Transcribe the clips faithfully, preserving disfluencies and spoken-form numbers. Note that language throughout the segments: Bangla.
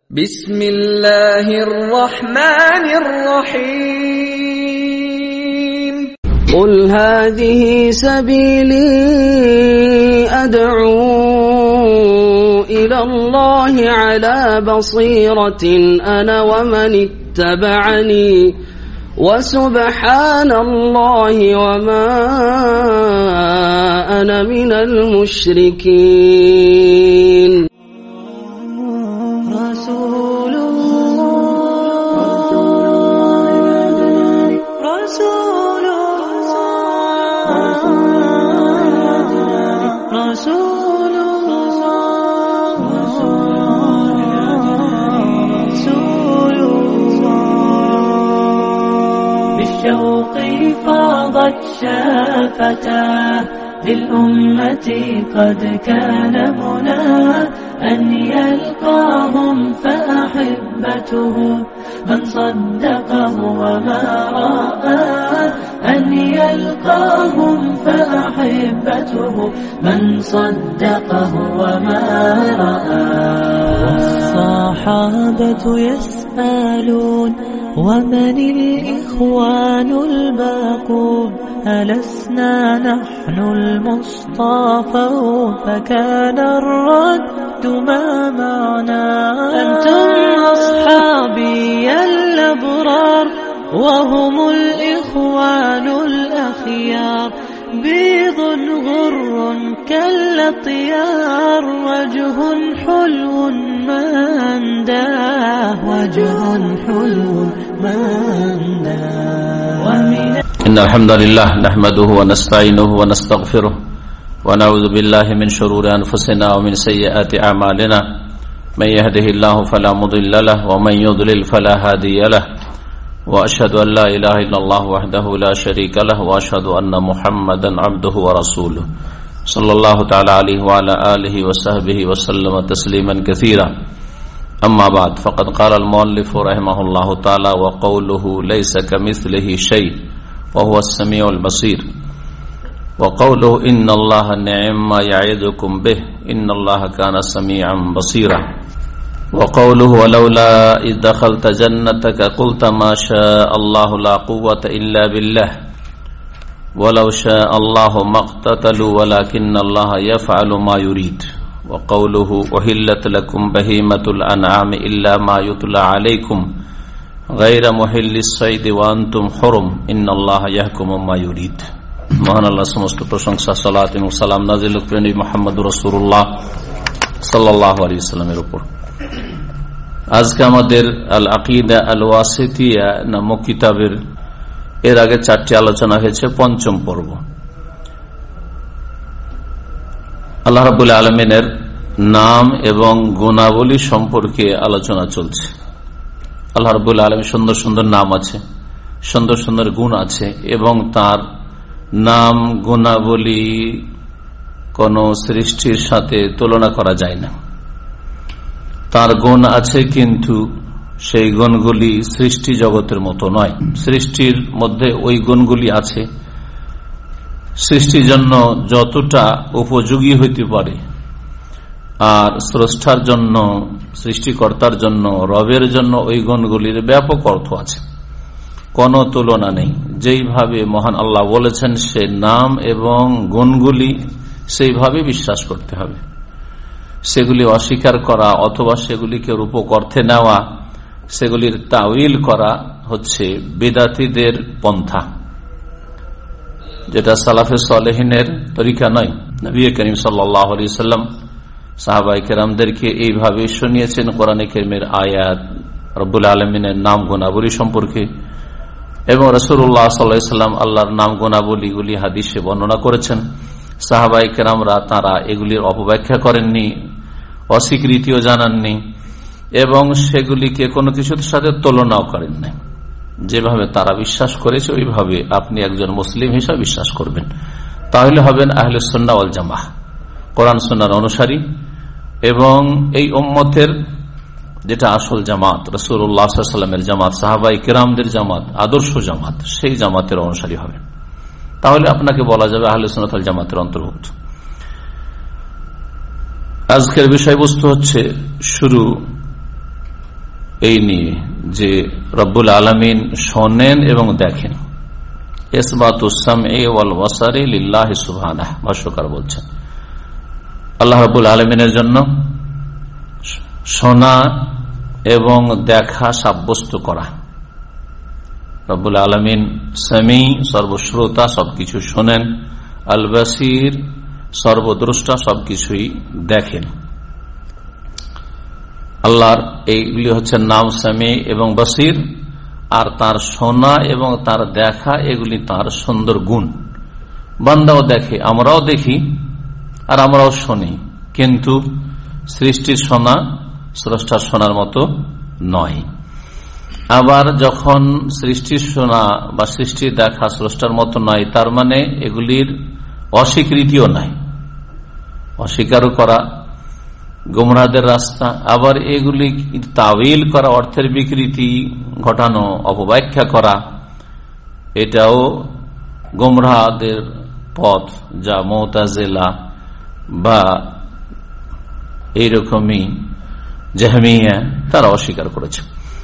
বিসমিল্লাহির রহমানির রহিম। قل هذه سبيلي أدعو إلى الله على بصيرة أنا ومن اتبعني وسبحان الله وما أنا من المشركين. رسول الله رسول الله رسول الله رسول الله. بالشوق فاضت شافتاه للأمة قد كان مناه أن يلقاهم فأحبته من صدقه وما رآه أن يلقاهم فأحبته من صدقه وما رآه. والصحابة يسألون ومن الإخوان الباقون ألسنا نحن المصطفون فكان الرد ما معنا أنتم أصحابي الأبرار وهم الإخوان الأخيار بيض غر كالأطيار وجه حلو ما أنداه وجه حلو ما أنداه. إن الحمد لله نحمده ونستعينه ونستغفره ونعوذ بالله من شرور أنفسنا ومن سيئات أعمالنا من يهده الله فلا مضل له ومن يضلل فلا هادي له وأشهد أن لا إله إلا الله وحده لا شريك له وأشهد أن محمدا عبده ورسوله صلى الله تعالى عليه وعلى آله وصحبه وسلم تسليما كثيرا. أما بعد فقد قال المؤلف رحمه الله تعالى وقوله ليس كمثله شيء وهو السميع البصير وقوله إن الله نعم ما يعظكم به إن الله كان سميعا بصيرا وقوله ولولا إذ دخلت جنتك قلت ما شاء الله لا قوة إلا بالله ولو شاء الله ما اقتتلوا ولكن الله يفعل ما يريد وقوله أحلت لكم بهيمة الأنعام إلا ما يتلى عليكم غير محل الصيد وأنتم حرم إن الله يحكم ما يريد. মহান আল্লাহ সমস্ত প্রশংসা সালাত এবং সালাম নাযিল করেন মুহাম্মদুর রাসূলুল্লাহ সাল্লাল্লাহু আলাইহি ওয়াসাল্লামের উপর। আজকে আমাদের আল আকিদা আল ওয়াসিতিয়া নামক কিতাবের এর আগে চারটি আলোচনা হয়েছে, পঞ্চম পর্ব। আল্লাহ রাব্বুল আলামিনের নাম এবং গুণাবলী সম্পর্কে আলোচনা চলছে। আল্লাহ রাব্বুল আলামিন সুন্দর সুন্দর নাম আছে, সুন্দর সুন্দর গুণ আছে এবং তার নাম গুণাবলী কোন সৃষ্টির সাথে তুলনা করা যায় না। তার গুণ আছে কিন্তু সেই গুণগুলি সৃষ্টি জগতের মতো নয়। সৃষ্টির মধ্যে ওই গুণগুলি আছে সৃষ্টির জন্য যতটা উপযোগী হইতে পারে, আর স্রষ্টার জন্য সৃষ্টিকর্তার জন্য রবের জন্য ওই গুণগুলির ব্যাপক অর্থ আছে, কোনো তুলনা নেই। যেইভাবে মহান আল্লাহ বলেছেন সে নাম এবং গুণগুলি সেইভাবে বিশ্বাস করতে হবে। সেগুলি অস্বীকার করা অথবা সেগুলিকে রূপক অর্থে নেওয়া, সেগুলির তাউইল করা হচ্ছে বিদাতীদের পন্থা, যেটা সালাফে সালেহিনের তরিকা নয়। নবী করিম সাল্লাল্লাহু আলাইহি ওয়াসাল্লাম সাহাবায়ে কেরামদেরকে এইভাবে শুনিয়েছেন কোরআনে কারীমের আয়াত, রব্বুল আলামিনের নাম গুণাবলী সম্পর্কে, এবং রাসূলুল্লাহ সাল্লাল্লাহু আলাইহি ওয়াসাল্লাম আল্লাহর নাম গুণাবলীগুলি হাদিসে বর্ণনা করেছেন। সাহাবায়ে কেরামরা তারা এগুলির অপব্যাখ্যা করেননি, অস্বীকৃতিও জানাননি এবং সেগুলিকে কোনো কিছুর সাথে তুলনাও করেন নাই। যেভাবে তারা বিশ্বাস করেছে ওইভাবে আপনি একজন মুসলিম হিসেবে বিশ্বাস করবেন, তাহলে হবেন আহলে সুন্নাহ ওয়াল জামাআহ, কোরআন সুন্নাহর অনুসারী এবং এই উম্মতের যেটা আসল জামাত, রাসূলুল্লাহ সাল্লাল্লাহু আলাইহি ওয়াসাল্লামের জামাত, সাহাবায়ে কেরামদের জামাত, আদর্শ জামাত, সেই জামাতের অনুসারী হবেন। তাহলে আপনাকে বলা যাবে আহলে সুন্নাত ওয়াল জামাতের অন্তর্ভুক্ত। আজকের বিষয়বস্তু হচ্ছে শুরু এই নিয়ে যে রব্বুল আলামিন শোনেন এবং দেখেন। ইসবাতুস সামঈ ওয়াল বাসারি লিল্লাহি সুবহানাহু, ভাষ্যকার বলছেন আল্লাহ রব্বুল আলামিনের জন্য শোনা এবং দেখা সাব্যস্ত করা। রব্বুল আলামিন সামি, সর্বশ্রোতা, সবকিছু শোনেন, আল বাসির, সর্বদ্রষ্টা, সবকিছুই দেখেন। আল্লাহর এইগুলি হচ্ছে নাম সামি এবং বাসির, আর তার শোনা এবং তার দেখা এগুলি তার সুন্দর গুণ। বান্দাও দেখে, আমরাও দেখি আর আমরাও শুনি, কিন্তু সৃষ্টির শোনা স্রষ্টার শোনার মতো নয়। আবার যখন সৃষ্টির শোনা বা সৃষ্টির দেখা স্রষ্টার মতো নয়, তার মানে এগুলির অস্বীকৃতিও নাই, অস্বীকারও করা গোমরাহদের রাস্তা। আবার এগুলি তাওয়িল করা, অর্থের বিকৃতি ঘটানো, অপব্যাখ্যা করা, এটাও গোমরাহদের পথ, যা মুতাজিলা বা এইরকমই জাহমিয়া তারা অস্বীকার করেছে।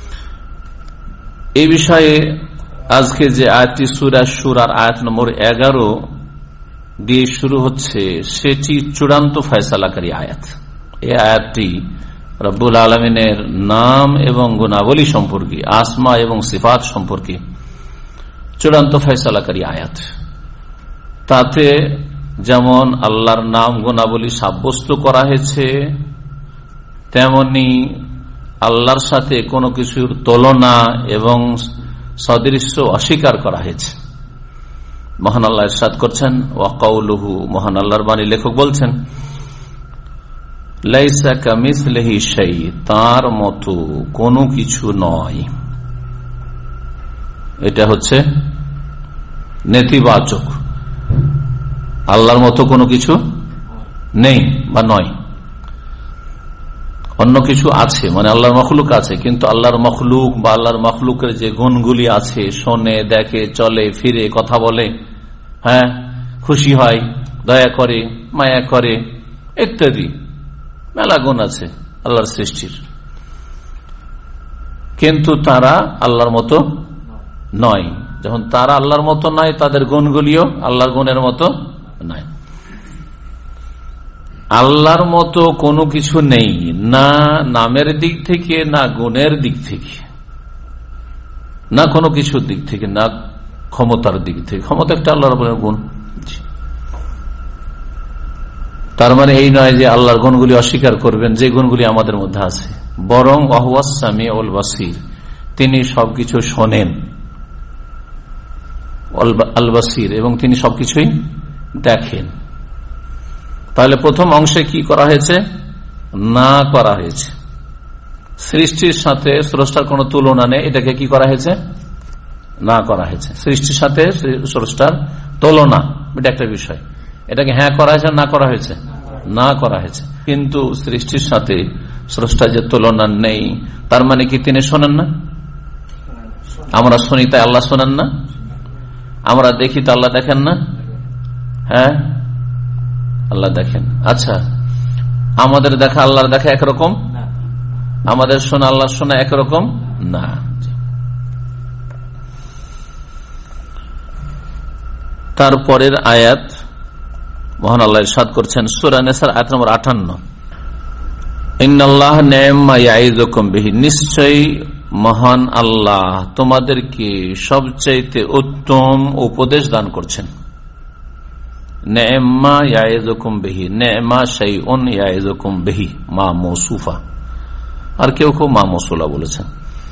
এই বিষয়ে আজকে যে আয়াতটি সূরা শুরার আয়াত নম্বর এগারো দিয়ে শুরু হচ্ছে, সেটি চূড়ান্ত ফয়সালাকারী আয়াত। এই আয়াতটি রব্বুল আলামিনের নাম এবং গুণাবলী সম্পর্কে, আসমা এবং সিফাত সম্পর্কে চূড়ান্ত ফয়সালাকারী আয়াত। তাতে যেমন আল্লাহর নাম গুণাবলী সাব্যস্ত করা হয়েছে, তেমনি আল্লাহর সাথে কোনো কিছুর তুলনা এবং সদৃশ্য অস্বীকার করা হয়েছে। মহান আল্লাহ ইরশাদ করছেন, ওয়া কাউলুহু, মহান আল্লাহর বাণী লেখক বলছেন, লাইসা কামিসলিহি শাই, তার মতো কোনো কিছু নয়। এটা হচ্ছে নেতিবাচক, আল্লাহর মতো কোনো কিছু নেই বা নয়। অন্য কিছু আছে, মানে আল্লাহর মখলুক আছে, কিন্তু আল্লাহর মখলুক বা আল্লাহর মখলুকের যে গুণগুলি আছে, শোনে, দেখে, চলে, ফিরে, কথা বলে, হ্যাঁ, খুশি হয়, দয়া করে, মায়া করে, ইত্যাদি মেলা গুণ আছে আল্লাহর সৃষ্টির, কিন্তু তারা আল্লাহর মতো নয়। যখন তারা আল্লাহর মতো নয়, তাদের গুণগুলিও আল্লাহর গুণের মতো নয়। আল্লাহর মতো কোনো কিছু নেই, না নামের দিক থেকে, না গুণের দিক থেকে, না কোনো কিছুর দিক থেকে, না ক্ষমতার দিক থেকে। ক্ষমতা একটা আল্লাহর গুণ। তার মানে এই নয় যে আল্লাহর গুণগুলি অস্বীকার করবেন, যে গুণগুলি আমাদের মধ্যে আছে, বরং ওয়াহুয়াস সামিউল বাসীর, তিনি সবকিছু শোনেন, আল বাসীর, এবং তিনি সবকিছুই দেখেন। তাহলে প্রথম অংশে কি করা হয়েছে? না করা হয়েছে। সৃষ্টির সাথে স্রষ্টার কোন তুলনা নেই, এটাকে কি করা হয়েছে? না করা হয়েছে। সৃষ্টির সাথে স্রষ্টার তুলনা, এটা একটা বিষয়, এটাকে হ্যাঁ করা হয়েছে, না করা হয়েছে? না করা হয়েছে। কিন্তু সৃষ্টির সাথে স্রষ্টার যে তুলনা নেই, তার মানে কি তিনি শোনেন না? আমরা শুনি তাই আল্লাহ শোনেন না? আমরা দেখি তো আল্লাহ দেখেন না? হ্যাঁ, আল্লাহ দেখেন। আচ্ছা, আমাদের দেখা আল্লাহর দেখা একরকম? আমাদের শোনা আল্লাহর শোনা একরকম না। তারপরের আয়াত মহান আল্লাহ ইরশাদ করছেন সূরা নিসার আয়াত নম্বর আটান্ন, ইন্নাল্লাহ নি'মা ইয়াইযুকুম বিহি, নিশ্চয়ই মহান আল্লাহ তোমাদেরকে সবচাইতে উত্তম উপদেশ দান করছেন। নি'মা ইয়াইযুকুম বিহি, নি'মা শাইউন ইয়াইযুকুম বিহি, মা মৌসুফা, আর কেউ কেউ মা মৌসুলা বলেছেন।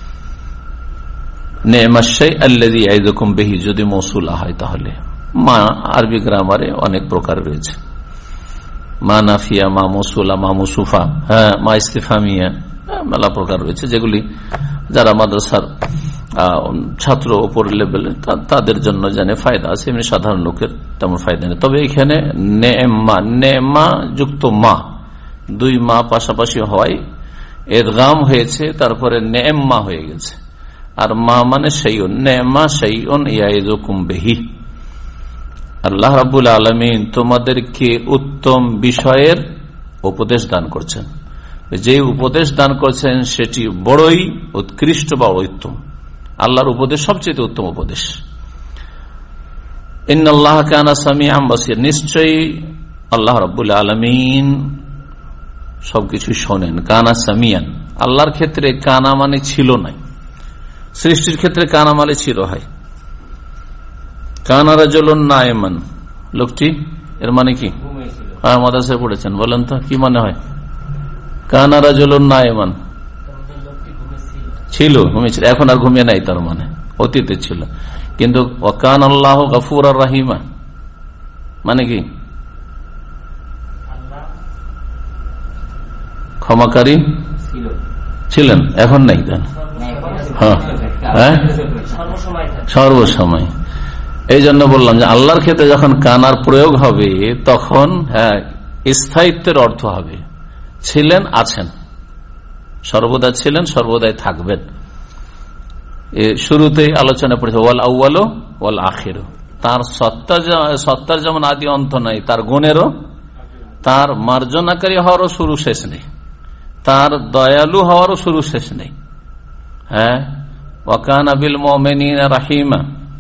নি'মা শাই আল্লাযী ইয়াইযুকুম বিহি যদি মৌসুলা হয়, তাহলে মা আরবি গ্রামারে অনেক প্রকার রয়েছে, মা নাফিয়া, মা মৌসুলা, মা মুসুফা, হ্যাঁ, মা ইস্তিফামিয়া, মেলা প্রকার রয়েছে, যেগুলি যারা মাদ্রাসার ছাত্র উপর লেভেলে তাদের জন্য জানে ফায়দা আছে, এমনি সাধারণ লোকের তেমন ফায়দা নেই। তবে এখানে নেমা, নেমা যুক্ত মা, দুই মা পাশাপাশি হওয়ায় ইদগাম হয়েছে, তারপরে নেমা হয়ে গেছে। আর মা মানে শাইউন, নেমা শাইউন ইয়াইযুকুম বিহি, আল্লাহ রাব্বুল আলামিন তোমাদেরকে উত্তম বিষয়ের উপদেশ দান করছেন। যে উপদেশ দান করছেন সেটি বড়ই উৎকৃষ্ট বা উত্তম। আল্লাহর উপদেশ সবচেয়ে উত্তম উপদেশ। ইন্নাল্লাহ কানা সামিআন বাসীর, নিশ্চয়ই আল্লাহ রাব্বুল আলামিন সবকিছু শোনেন। কানা সামিয়ান, আল্লাহর ক্ষেত্রে কানা মানে ছিল নাই, সৃষ্টির ক্ষেত্রে কানা মানে ছিল হয়। কানা রাজুলুন নাইমান, লোকটি, এর মানে কি? হ্যাঁ, মাদ্রাসায় পড়েছেন, বলেন তো কি মনে হয়? কানা রাজুলুন নাইমান, ছিল, ঘুমিয়েছিল, এখন আর ঘুমিয়ে নাই, তার মানে অতীতে ছিল। কিন্তু ওয়াকান আল্লাহ গফুরার রাহিমা মানে কি? ক্ষমাকারী ছিলেন, এখন নাই, হ্যাঁ, সর্বসময়। এই জন্য বললাম যে আল্লাহর ক্ষেত্রে যখন কানার প্রয়োগ হবে তখন হ্যাঁ স্থায়িত্বের অর্থ হবে। ছিলেন, আছেন, সর্বদা ছিলেন, সর্বদাই থাকবেন। শুরুতেই আলোচনা পড়েছে ওয়াল আউয়ালু ওয়াল আখিরু, তার সত্তা সত্তার যেমন আদি অন্ত নাই, তার গুণেরও, তার মার্জনাকারী হওয়ারও শুরু শেষ নেই, তার দয়ালু হওয়ারও শুরু শেষ নেই। হ্যাঁ, ওয়া কানা বিল মুমিনিনা রাহিমা,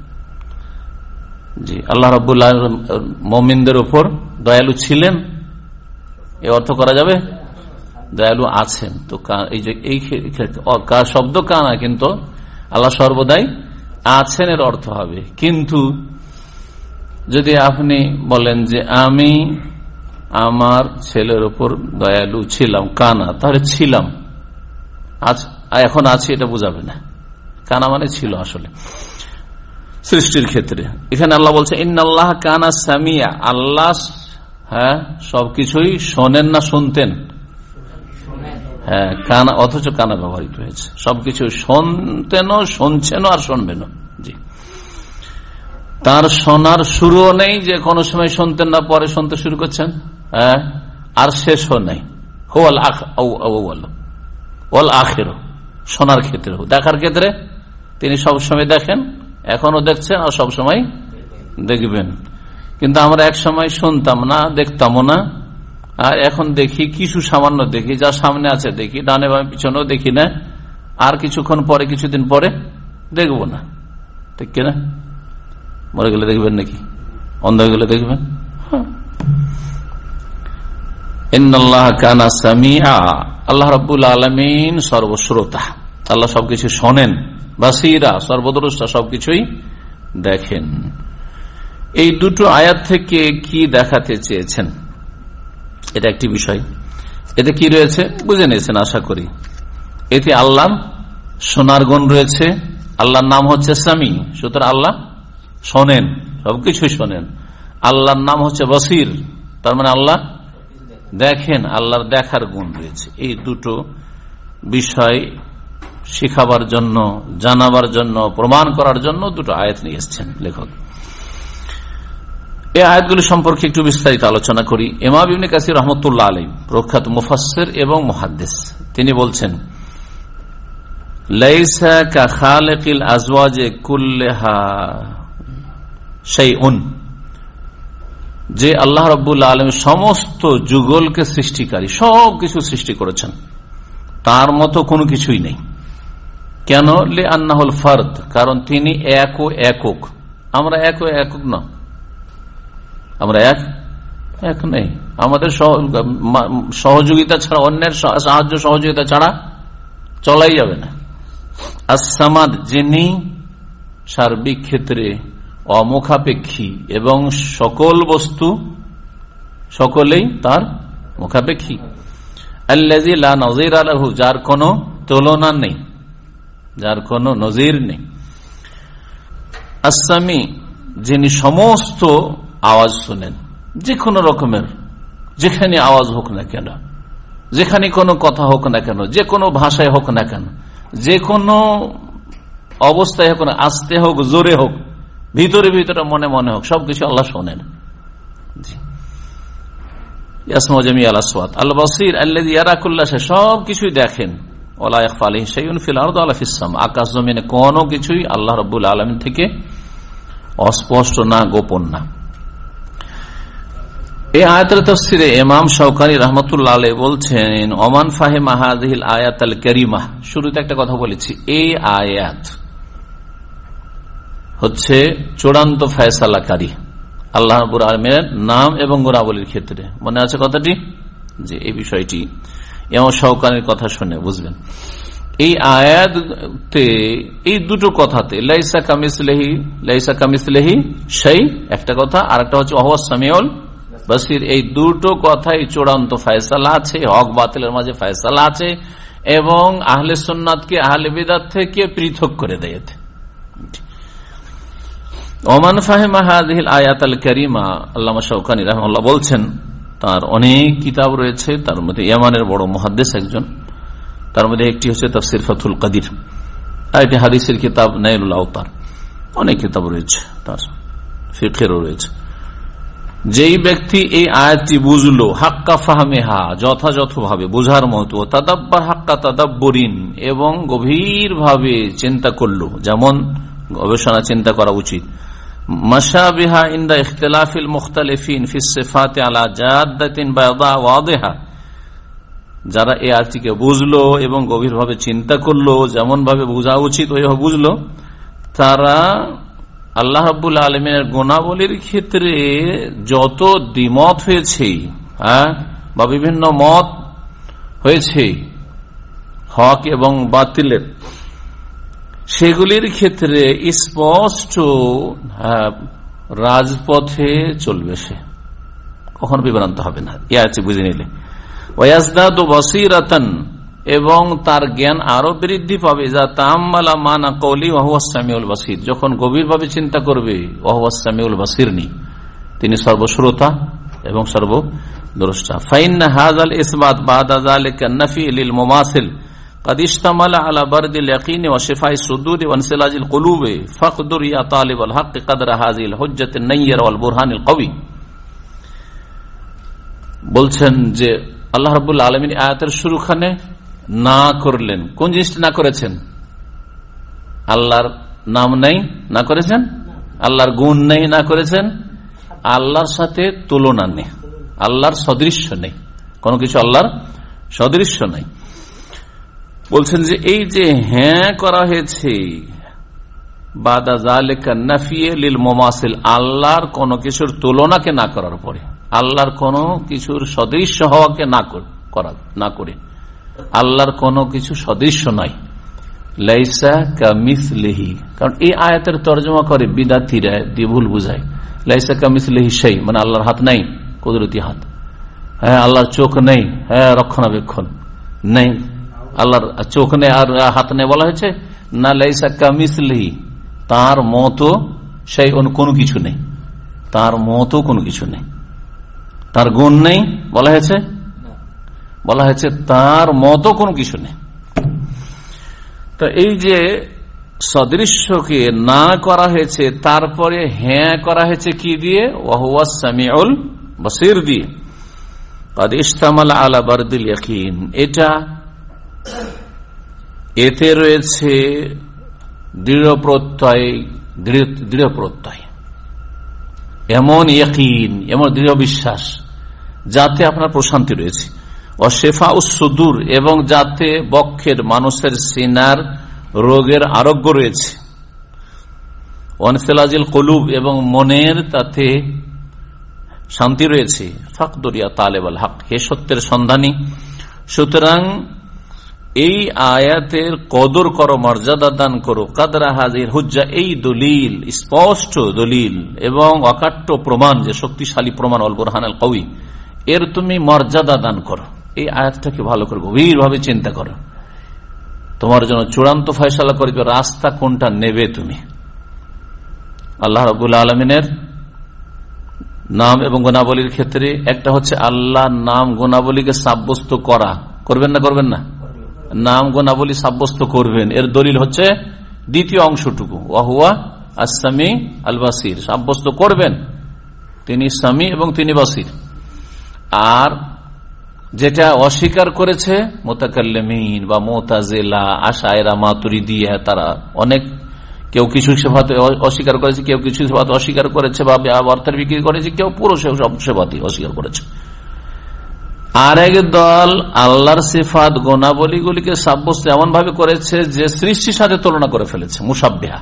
জি, আল্লাহ রাব্বুল আলামিন মুমিনদের উপর দয়ালু ছিলেন, এই অর্থ করা যাবে। দয়ালু আছেন, তো এই যে এই শব্দ কানা, কিন্তু আল্লাহ সর্বদাই আছেন এর অর্থ হবে। কিন্তু যদি আপনি বলেন যে আমি আমার ছেলের উপর দয়ালু ছিলাম, কানা, তাহলে ছিলাম, এখন আছি, এটা বোঝাবে না। কানা মানে ছিল আসলে সৃষ্টির ক্ষেত্রে। এখানে আল্লাহ বলছে ইন্নাল্লাহ কানা সামিয়া, আল্লাহ হ্যাঁ সবকিছুই শোনেন না শুনতেন? হ্যাঁ, কানা, অথচ কানা ব্যবহৃত হয়েছে। সবকিছু শুনতেনও, শুনছেনও আর শুনবেনও। জি, তার শোনার শুরুও নেই যে কোনো সময় শুনতেন না, পরে শুনতে শুরু করছেন, হ্যাঁ, আর শেষও নেই। ওয়াল আখির, শোনার ক্ষেত্রে, দেখার ক্ষেত্রে তিনি সবসময় দেখেন, এখনো দেখছেন আর সবসময় দেখবেন। কিন্তু আমরা এক সময় শুনতাম না, দেখতামও না, আর এখন দেখি, কিছু সামান্য দেখি, যা সামনে আছে দেখি, ডানে বামে পিছনেও দেখি না, আর কিছুক্ষণ পরে, কিছুদিন পরে দেখবো না, ঠিক কিনা? মরে গেলে দেখবেন নাকি? অন্ধ হয়ে গেলে দেখবেন? ইন্নাল্লাহ কানা সামিআ, আল্লাহ রাব্বুল আলামিন সর্বশ্রোতা, আল্লাহ সবকিছু শোনেন। বাসীরা, সর্বদ্রষ্টা, সবকিছুই দেখেন। এই দুটো আয়াত থেকে কি দেখাতে চেয়েছেন, এটা একটি বিষয়। এতে কি রয়েছে বুঝে নিয়েছেন আশা করি। এতে আল্লাহ শোনার গুণ রয়েছে, আল্লাহর নাম হচ্ছে সামি, সুতরাং আল্লাহ শোনেন, সবকিছু শোনেন। আল্লাহর নাম হচ্ছে বসির, তার মানে আল্লাহ দেখেন, আল্লাহর দেখার গুণ রয়েছে। এই দুটো বিষয় শিখাবার জন্য, জানাবার জন্য, প্রমাণ করার জন্য দুটো আয়াত নিয়ে এসেছেন লেখক। এই আয়াতগুলি সম্পর্কে একটু বিস্তারিত আলোচনা করি। ইমাম ইবনে কাসির রাহমাতুল্লাহ আলাইহি, প্রখ্যাত মুফাসসির এবং মুহাদ্দিস, তিনি বলছেন লাইসা কা খালিকিল আজওয়াজে কুল্লাহা শাইউন, যে আল্লাহ রাব্বুল আলামিন সমস্ত যুগলকে সৃষ্টিকারী, সব কিছু সৃষ্টি করেছেন, তার মতো কোনো কিছুই নেই। কেন? লিআন্নাহুল ফারদ, কারণ তিনি এক ও একক, আমরা এক ও একক না, আমরা এক এক নেই। আমাদের সহযোগিতা ছাড়া, অন্যের সাহায্য সহযোগিতা ছাড়া চলাই যাবে না। as-সামাদ, যিনি সার্বিক ক্ষেত্রে অমুখাপেক্ষী এবং সকল বস্তু সকলেই তার মুখাপেক্ষী। আল্লাযী লা নযীরা লাহু, যার কোনো তুলনা নেই, যার কোনো নজির নেই। আস-সামি, যিনি সমস্ত আওয়াজ শুনেন, যে কোনো রকমের, যেখানে আওয়াজ হোক না কেন, যেখানে কোনো কথা হোক না কেন, যে কোনো ভাষায় হোক না কেন, যে কোনো অবস্থায় হোক না, আস্তে হোক জোরে হোক, ভিতরে ভিতরে মনে মনে হোক, সবকিছু আল্লাহ শোনেন। আল বাসীর আল্লাযী ইয়ারা কুল্লা শাই, সবকিছুই দেখেন। ওয়ালা ইয়াখফা আলাইহি শাইউন ফিল আরদি ওয়ালা ফিস সামা, আকাশ জমিনে কোনো কিছুই আল্লাহ রাব্বুল আলামিন থেকে অস্পষ্ট না, গোপন না। এই আয়াতের তাফসিরে ইমাম শাওকানি রাহমাতুল্লাহ আলাইহি বলছেন, ওমান ফাহিমা হাযিহিল আয়াতুল কারীমা, শুরুতে একটা কথা বলেছি, এই আয়াত হচ্ছে চূড়ান্ত ফয়সালাকারী আল্লাহ রাব্বুল আলামিনের নাম এবং গুণাবলীর ক্ষেত্রে। মনে আছে কথাটি? যে এই বিষয়টি ইমাম শাওকানির কথা শুনে বুঝবেন। এই আয়াতে এই দুটো কথাতে লাইসা কামিসলিহি লাইসা কামিসলিহি শাই একটা কথা, আর একটা হচ্ছে ওয়াহুয়াস সামিউল বাসির। এই দুটো কথাই চূড়ান্ত ফয়সালা আছে, হক বাতিলের মাঝে ফয়সালা আছে, এবং আহলে সুন্নাতকে আহলে বিদআত থেকে পৃথক করে দেয়। ওমান ফাহিমা হাযিহিল আয়াতুল কারীমা, আল্লামা শাওকানি রাহিমাহুল্লাহ বলছেন, তার অনেক কিতাব রয়েছে, তার মধ্যে ইয়ামানের বড় মুহাদ্দিস একজন, তার মধ্যে একটি হচ্ছে তাফসীর ফাথুল কাদির, আর একটি হাদিসের কিতাব নাইলুল আওতার, অনেক কিতাব রয়েছে, তার ফিকহেরও রয়েছে। যেই ব্যক্তি এই আয়াতটি বুঝলো হাক্কা ফাহমেহা, যথাযথভাবে বুঝার মতো, তাদাব্বার হাক্কা তাদাব্বুরিন, এবং গভীর ভাবে চিন্তা করলো, যেমন গবেষণা চিন্তা করা উচিত, মাশাবিহা ইনদা ইখতিলাফিল মুখতালিফিন ফিস সিফাতি আলা জাদ্দাতিন বায়দা ওয়াদিহা, যারা এই আয়াতটিকে বুঝলো এবং গভীরভাবে চিন্তা করলো, যেমন ভাবে বোঝা উচিত ওইভাবে বুঝলো, তারা আল্লাহ রাব্বুল আলামিনের গুণাবলীর ক্ষেত্রে যত দ্বিমত হয়েছে, হ্যাঁ, বা বিভিন্ন মত হয়েছে হক এবং বাতিলের, সেগুলির ক্ষেত্রে স্পষ্ট রাজপথে চলবে, সে কখনো বিভ্রান্ত হবে না। এ আছে বুঝে নিলে ওয়াজদাদু বাসীরাতান, এবং তার জ্ঞান আরো বৃদ্ধি পাবে, যা তাআম্মালা মানা কওলি ওয়া হুয়াস সামিউল বাসীর, যখন গভীরভাবে চিন্তা করবে, ওয়া হুয়াস সামিউল বাসীর নি, তিনি সর্বশ্রোতা এবং সর্বদ্রষ্টা। ফাইন্না হাযাল ইসবাত বাদা যালিকা নাফি লিল মুমাসিল قد اشتمل على برد اليقين وشفاء الصدور وانسلاج القلوب فاقدر يا طالب الحق قدر هذه الحجة النير والبرهان القوي। বলছেন যে আল্লাহ রাব্বুল আলামিন আয়াতের শুরুখানে না করলেন, কোন জিনিসটা না করেছেন? আল্লাহর নাম নেই না করেছেন, আল্লাহর গুণ নেই না করেছেন, আল্লাহর সাথে তুলনা নেই, আল্লাহর সদৃশ্য নেই, কোনো কিছু আল্লাহর সদৃশ্য নাই। বলছেন যে এই যে হ্যাঁ করা হয়েছে বাদা যালিকা নাফিয়ে লিল মুমাসিল, আল্লাহর কোন কিছুর তুলনাকে না করার পরে, আল্লাহর কোন কিছুর সদৃশ্য হওয়াকে না করা না করে, আল্লাহর কোন কিছু সদৃশ্য নাই, লাইসা কামিসলিহি। কারণ এই আয়াতের তরজমা করে বিদাতিরা দিয়ে ভুল বুঝায়, লাইসা কামিসলিহি শাই মানে আল্লাহর হাত নাই, কুদরতি হাত, হ্যাঁ, আল্লাহর চোখ নেই, হ্যাঁ, রক্ষণাবেক্ষণ নেই, আল্লাহর চোখ নেই আর হাত নেই বলা হয়েছে না, লাইসা কামিসলিহি, তার মতো সেই কোনো কিছু নেই, তার মতো কোনো কিছু নেই, তার গুণ নেই বলা হয়েছে, বলা হয়েছে তার মতো কোনো কিছু নেই। তো এই যে সদৃশ্যকে না করা হয়েছে, তারপরে হ্যাঁ করা হয়েছে কি দিয়ে? ওয়াহুয়াস সামিউল বাসীর দিয়ে। قد اشتمل على برد اليقين, এটা এতে রয়েছে দৃঢ় প্রত্যয়, দৃঢ় প্রত্যয়, এমন ইয়াকিন, এমন দৃঢ় বিশ্বাস যাতে আপনার প্রশান্তি রয়েছে, ও শেফা উস-সুদূর, এবং যাতে বক্ষের মানুষের সিনার রোগের আরোগ্য রয়েছে, ওয়ানসিলাজিল কুলুব, এবং মনের তাতে শান্তি রয়েছে, ফাকদুরিয়া তালেবাল হক, হে সত্যের সন্ধানী, সুতরাং এই আয়াতের কদর করো, মর্যাদা দান করো, কাদরা হাজির হুজ্জা, এই দলিল, স্পষ্ট দলিল এবং অকাট্য প্রমাণ, যে শক্তিশালী প্রমাণ, অল বুরহান আল কওয়ি, এর তুমি মর্যাদা দান করো। এই আয়াতটাকে ভালো করে গভীর ভাবে চিন্তা করো, তোমার জন্য চূড়ান্ত ফয়সালা করবে রাস্তা কোনটা নেবে তুমি। আল্লাহ রাব্বুল আলামিনের নাম এবং গুণাবলীর ক্ষেত্রে একটা হচ্ছে আল্লাহর নাম গুণাবলীকে সাব্যস্ত করা, করবেন না করবেন না? নাম গুণাবলী সাব্যস্ত করবেন, এর দলিল হচ্ছে দ্বিতীয় অংশটুকু, ওয়াহুয়া আস-সামি আল বাসির, সাব্যস্ত করবেন তিনি সামি এবং তিনি বাসির। আর যেটা অস্বীকার করেছে মুতাকাল্লিমিন বা মুতাজিলা, আশায়রা, মাতুরিদিয়া, তারা অনেক কেউ কিছু সেবাত অস্বীকার করেছে, কেউ কিছু সেবাত অস্বীকার করেছে বা অর্থের বিক্রি করেছে, কেউ পুরো সব সেবাতই অস্বীকার করেছে। আর এক দল আল্লাহর সিফাত গুণাবলীগুলিকে সাব্যস্ত এমন ভাবে করেছে যে সৃষ্টির সাথে তুলনা করে ফেলেছে, মুসাব্বিহা,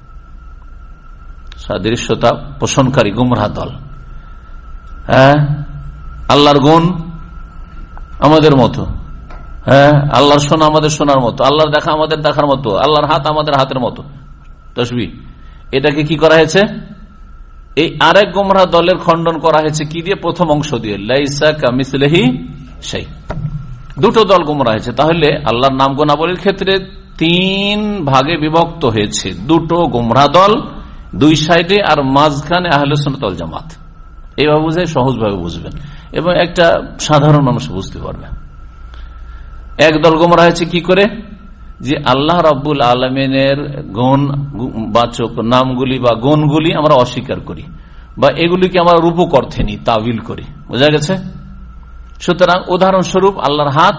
সাদৃশ্যতা পোষণকারী গুমরাহ দল। হ্যাঁ, আল্লাহর গুণ আমাদের মতো, হ্যাঁ, আল্লাহর শোনা আমাদের শোনার মতো, আল্লাহর দেখা আমাদের দেখার মতো, আল্লাহর হাত আমাদের হাতের মতো, তাসবিহ। এটাকে কি করা হয়েছে? এই আরেক গুমরাহ দলের খণ্ডন করা হয়েছে কি দিয়ে? প্রথম অংশ দিয়ে, লাইসা কামিসলিহি শাই। দুটো দল গুমরাহ হয়েছে। তাহলে আল্লাহর নাম গুণাবলীর ক্ষেত্রে তিন ভাগে বিভক্ত হয়েছে, দুটো গুমরাহ দল দুই সাইডে, আর মাঝখানে আহলে সুন্নাত ওয়াল জামাত। এইভাবে বুঝে সহজভাবে বুঝবেন এবং একটা সাধারণ মানুষ বুঝতে পারবে। এক দল গোমরাহ হয়েছে কি করে? যে আল্লাহ রাব্বুল আলামিনের গুণ বাচক নামগুলি বা গুণগুলি আমরা অস্বীকার করি বা এগুলিকে আমরা রূপক অর্থে নিই, তাবিল করি। বোঝা গেছে? সুতরাং উদাহরণস্বরূপ আল্লাহর হাত,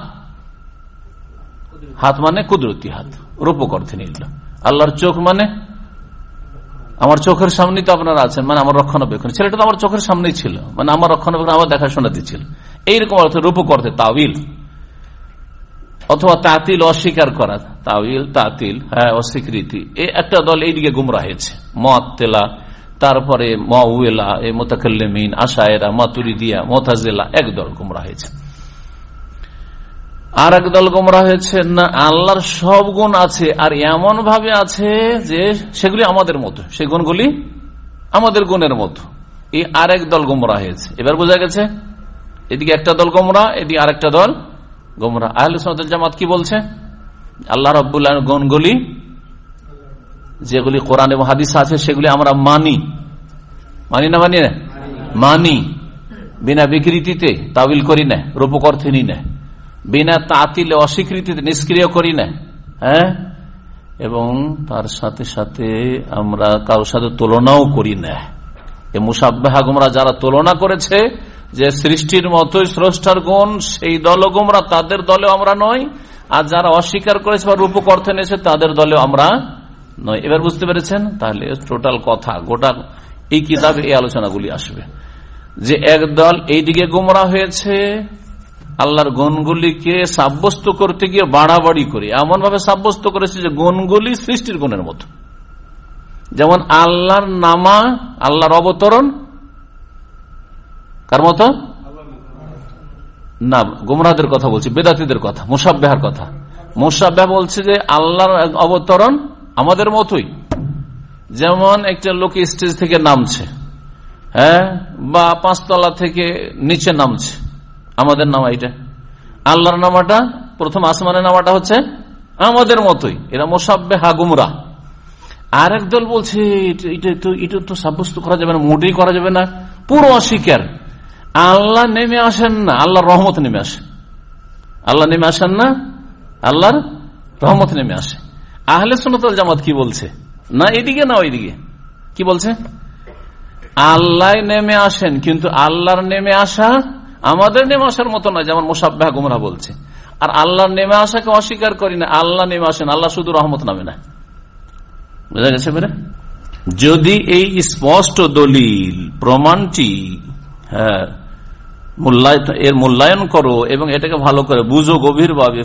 হাত মানে কুদরতি হাত, রূপক অর্থে নিল। আল্লাহর চোখ মানে আমার চোখের সামনেই তো আপনারা আছেন, মানে আমার রক্ষণাবেক্ষণ, ছেলেটা তো আমার চোখের সামনেই ছিল, মানে আমার রক্ষণাবেক্ষণ, আমার দেখাশোনা দিচ্ছিল, এইরকম অর্থ রূপক অর্থে তাবিল। অথবা তাতিল, অস্বীকার করা, তাবিল তাতিল, হ্যাঁ, অস্বীকৃতি। এই একটা দল এইদিকে গুমরাহ হয়েছে, মুআত্তিলা, তারপরে মুআউইলা, এই মুতাকাল্লিমিন, আশায়েরা, মাতুরিদিয়া, মুতাজিলা, এক দল গুমরাহ হয়েছে। আর এক দল গুমরাহ হয়েছে না, আল্লাহর সব গুণ আছে আর এমন ভাবে আছে যে সেগুলি আমাদের মতো, সেই গুণগুলি আমাদের গুণের মতো। এই আরেক দল গুমরাহ হয়েছে। এবার বোঝা গেছে, এদিকে একটা দল গুমরাহ, এদিকে আরেকটা দল গুমরাহ। আহলে সুন্নাত ওয়াল জামাত কি বলছে? আল্লাহ রাব্বুল আলামিনের গুণগুলি যেগুলি কোরআন এবং হাদিসে আছে সেগুলি আমরা মানি, মানি না মানি না মানি, বিনা বিকৃতিতে তাবিল করি না, রূপক অর্থে নিই না, বিনা তাতিলে অস্বীকৃতিতে নিষ্ক্রিয় করি না, হ্যাঁ, এবং তার সাথে সাথে আমরা কারোর সাথে তুলনাও করি না। এই মুসাব্বিহা গুমরাহ যারা তুলনা করেছে যে সৃষ্টির মতোই স্রষ্টার গুণ, সেই দল গুমরাহ, তাদের দলেও আমরা নই। আর যারা অস্বীকার করেছে বা রূপক অর্থে নিয়েছে তাদের দলেও আমরা নয়। এবার বুঝতে পেরেছেন? তাহলে টোটাল কথা, গোটা এই কিতাবে এই আলোচনাগুলি আসবে যে একদল এইদিকে গুমরাহ হয়েছে, আল্লাহর গুণগুলিকে সাব্যস্ত করতে গিয়ে বাড়াবাড়ি করে এমন ভাবে সাব্যস্ত করেছে যে গুণগুলি সৃষ্টির গুণের মতো। যেমন আল্লাহর নামা, আল্লাহর অবতরণ কার মতো না, গুমরাহদের কথা বলছি, বেদাতীদের কথা, মুসাব্বিহার কথা। মুসাব্বিহ বলছে যে আল্লাহর অবতরণ আমাদের মতোই। যেমন একটা লোক স্টেজ থেকে নামছে, হ্যাঁ, বা পাঁচতলা থেকে নিচে নামছে, আমাদের নামা এটা, আল্লাহর নামাটা, প্রথম আসমানের নামাটা হচ্ছে আমাদের মতোই। এরা মুসাব্বিহা গুমরাহ। আর এক দল বলছে এটা তো এটা তো সাব্যস্ত করা যাবে না, মোটেই করা যাবে না, পুরো অস্বীকার। আল্লাহ নেমে আসেন না, আল্লাহর রহমত নেমে আসে। আল্লাহ নেমে আসেন না, আল্লাহর রহমত নেমে আসে। আহলে সুন্নাত ওয়াল জামাত কি বলছে? না এদিকে না ওইদিকে, কি বলছে? আল্লাহ নেমে আসেন, কিন্তু আল্লাহর নেমে আসা আমাদের নেমে আসার মতো না, যেমন মুসাব্বিহা গুমরাহ বলছে। আর আল্লাহর নেমে আসাকে অস্বীকার করি না, আল্লাহ নেমে আসেন, আল্লাহ শুধু রহমত নামে না। বুঝা গেছে? যদি এই স্পষ্ট দলিল প্রমাণটি, হ্যাঁ, এর মূল্যায়ন করো এবং এটাকে ভালো করে বুঝো গভীরভাবে,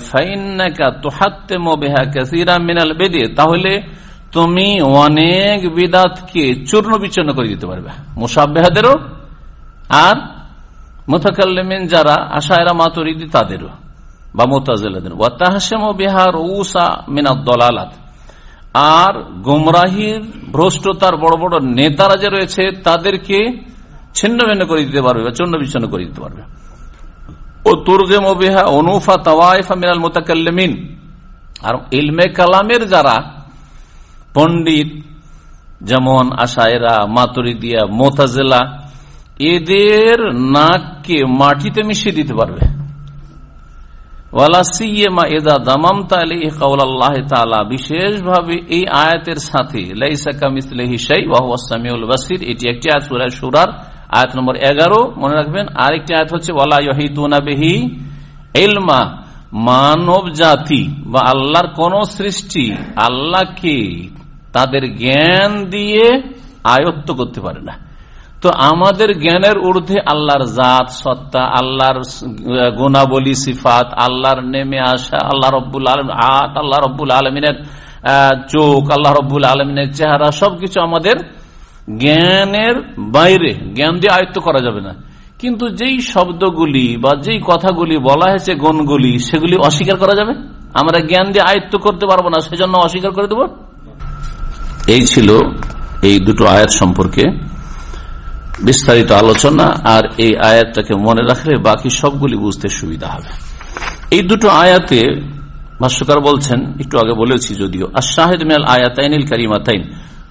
তাহলে তুমি অনেক বিদাতকে চূর্ণ বিচ্ছিন্ন করে দিতে পারবে, মুসাব্বিহাদেরও আর মুতাকাল্লিমিন যারা আশায়রা মাতুরিদি তাদেরও বা মুতাজিলাদের। ওয়া তাহশামু বিহা রুসা মিনাদ দালালাত, আর গুমরাহির ভ্রষ্টতার বড় বড় নেতারা যে রয়েছে তাদেরকে ছিন্ন ভিন্ন করে দিতে পারবে বা চূর্ণ বিচ্ছিন্ন করে দিতে পারবে। ও তুরগিমু বিহা উনুফা তাওয়াইফা মিনাল মুতাকাল্লিমিন, আর ইলমে কালামের যারা পণ্ডিত, যেমন আশায়রা, মাতুরিদিয়া, মুতাজিলা, এদের নাককে মাটিতে মিশিয়ে দিতে পারবে। ওয়ালা সিয়ামা ইযা দামামতা আলাইহি কাওলাল্লাহি তাআলা, বিশেষভাবে এই আয়াতের সাথে লাইসা কামিসলিহি শাই ওয়া হুয়াস সামিউল বাসীর, এটি একটি আয়াত সূরা শুরার আয়াত নম্বর এগারো, মনে রাখবেন। আরেকটি আয়াত হচ্ছে ওয়ালা ইউহিতুনা বিহি ইলমা, মানব জাতি বা আল্লাহর কোন সৃষ্টি আল্লাহকে তাদের জ্ঞান দিয়ে আয়ত্ত করতে পারে না। তো আমাদের জ্ঞানের ঊর্ধ্বে আল্লাহর জাত সত্তা, আল্লাহর গুণাবলী সিফাত, আল্লাহর নেমে আসা, আল্লাহ রব্বুল আলম হাত, আল্লাহ রব্বুল আলমিনের চোখ, আল্লাহ রব্বুল আলমিনের চেহারা, সবকিছু আমাদের জ্ঞানের বাইরে, জ্ঞান দিয়ে আয়ত্ত করা যাবে না। কিন্তু যেই শব্দগুলি বা যেই কথাগুলি বলা হয়েছে গুণগুলি, সেগুলি অস্বীকার করা যাবে? আমরা জ্ঞান দিয়ে আয়ত্ত করতে পারবো না, সেজন্য অস্বীকার করে দেব? এই ছিল এই দুটো আয়াত সম্পর্কে বিস্তারিত আলোচনা। আর এই আয়াতটাকে মনে রাখলে বাকি সবগুলি বুঝতে সুবিধা হবে। এই দুটো আয়াতে ভাষ্যকার বলছেন, একটু আগে বলেছি যদিও, আশ-শাহিদ মিনাল আয়াতাইনিল কারিমাতাইন,